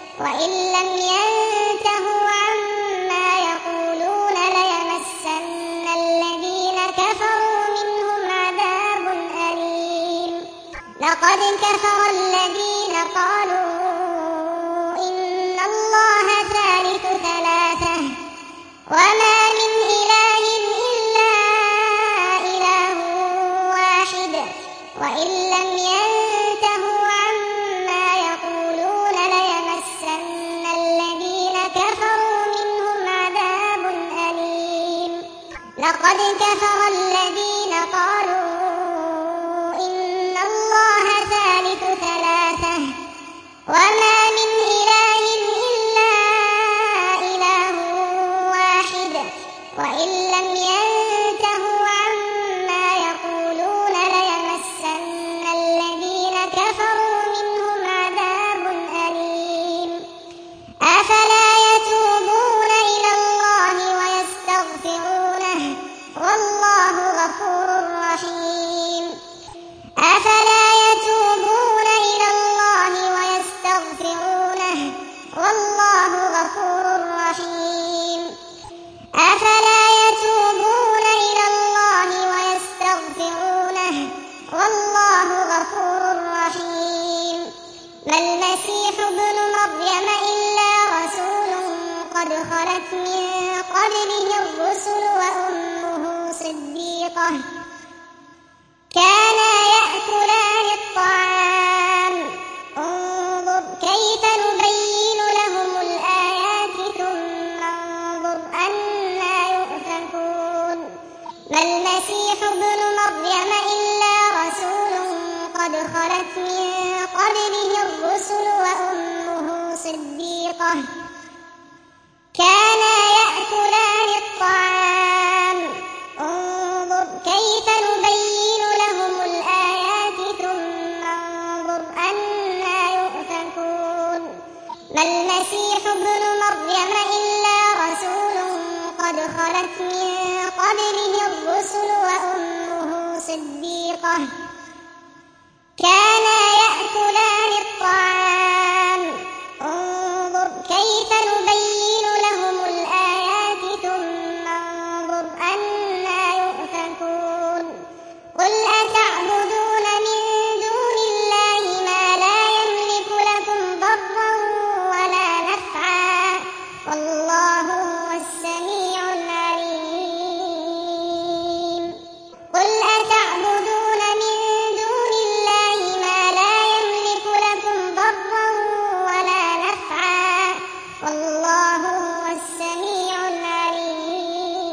وإن لم ينتهوا عما يقولون ليمسن الذين كفروا منهم عذاب أليم. لقد كفر الذين قالوا إن الله ثالث ثلاثة وما من إله إلا إله واحد وإن لم ينتهوا عما يقولون ليمسن الذين كفروا منهم عذاب أليم. لقد كفر الذين قالوا إن الله ثالث ثلاثة وما من إله إلا إله واحد وإن لم ينتهوا عما يقولون ليمسن الذين كفروا منهم عذاب أليم. أفلا يتوبون إلى الله ويستغفرونه والله غفور رحيم. أفلا يتوبون إلى الله ويستغفرونه والله غفور رحيم. أفلا يتوبون إلى الله ويستغفرونه والله غفور رحيم. ما المسيح ابن مريم إلا رسول قد خلت من قبله الرسل وأمه صديقة كانا يأكلان الطعام انظر كيف نبين لهم الآيات ثم انظر أنى يؤفكون. ما المسيح ابن مريم إلا رسول قد خلت من قبله الرسل وأمه صديقة كانا يأكلان الطعام انظر كيف نبين لهم الآيات ثم انظر أنى يؤفكون. ما المسيح ابن مريم إلا رسول قد خلت من قبله الرسل وأمه صديقة كانا يأكلان الطعام انظر كيف نبين لهم الآيات ثم انظر أنى يؤفكون. قل أتعبدون من دون الله ما لا يملك لكم ضرا ولا نفعا والله هو السميع العليم. قل أتعبدون من دون الله ما لا يملك لكم ضرا ولا نفعا والله هو السميع العليم.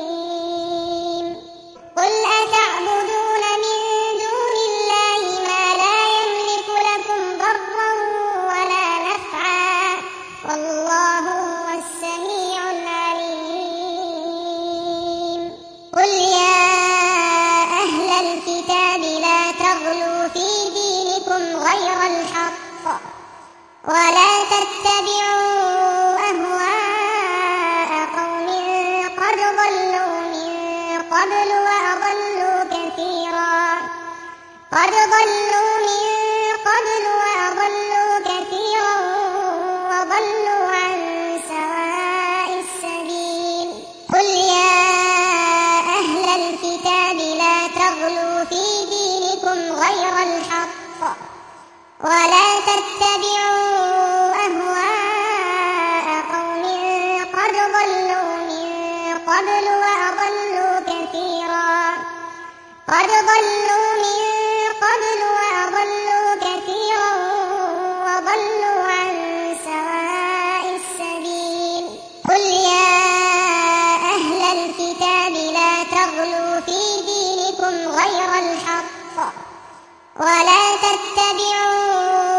قل أتعبدون من دون الله ما لا يملك لكم ضرا ولا نفعا والله هو السميع العليم. قل يا أهل الكتاب لا تغلوا في دينكم غير الحق ولا تتبعوا أهواء قوم قد ضلوا من قبل وأضلوا كثيرا قد ضلوا من قبل وأضلوا كثيرا وضلوا عن سواء السبيل. قل يا أهل الكتاب لا تغلوا في دينكم غير الحق ولا تتبعوا أهواء قوم قد ضلوا من قبل وأضلوا كثيرا قد ضلوا من قبل وأضلوا كثيرا وضلوا عن سواء السبيل. قل يا أهل الكتاب لا تغلوا في دينكم غير الحق ولا تتبعوا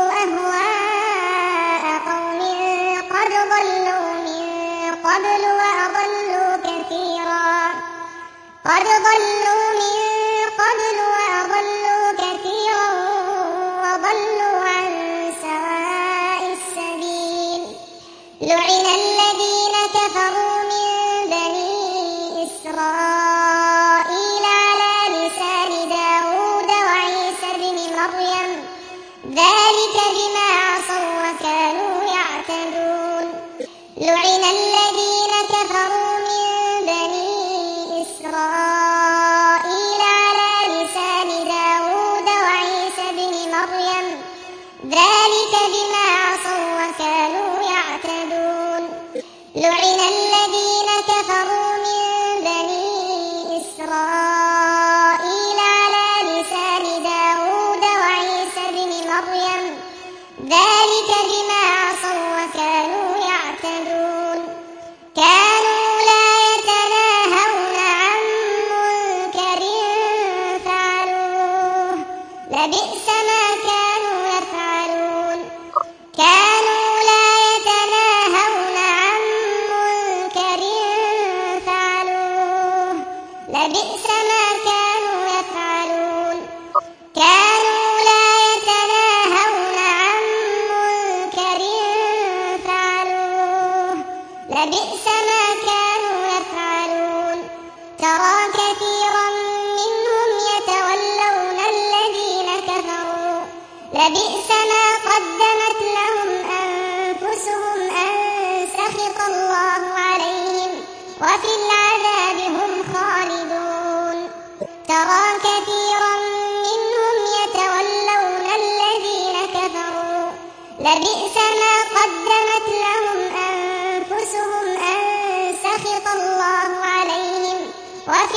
أهواء قوم قد ضلوا من قبل وأضلوا كثيرا قد ضلوا من قبل وأضلوا كثيرا وضلوا عن سواء السبيل. لعن الذين كفروا من بني إسرائيل على لسان داود وعيسى بن مريم ذلك بما عصوا وكانوا يعتدون. لعن الذين كفروا من بني إسرائيل على لسان داود وعيسى بن مريم ذلك بما عصوا وكانوا يعتدون كانوا لا يتناهون عن منكر فعلوه لبئس ما كانوا يفعلون كانوا لا يتناهون عن منكر فعلوه لبئس ما كانوا يفعلون كانوا لا يتناهون عن منكر فعلوه لبئس ما كانوا يفعلون ترى كثيرا منهم يتولون الذين كفروا لبئس ما قدمت لهم أنفسهم أن سخط الله عليهم وفي العذاب هم خالدون ترى كثيرا منهم يتولون الذين كفروا لبئس ما قدمت لهم أنفسهم أن سخط الله عليهم وفي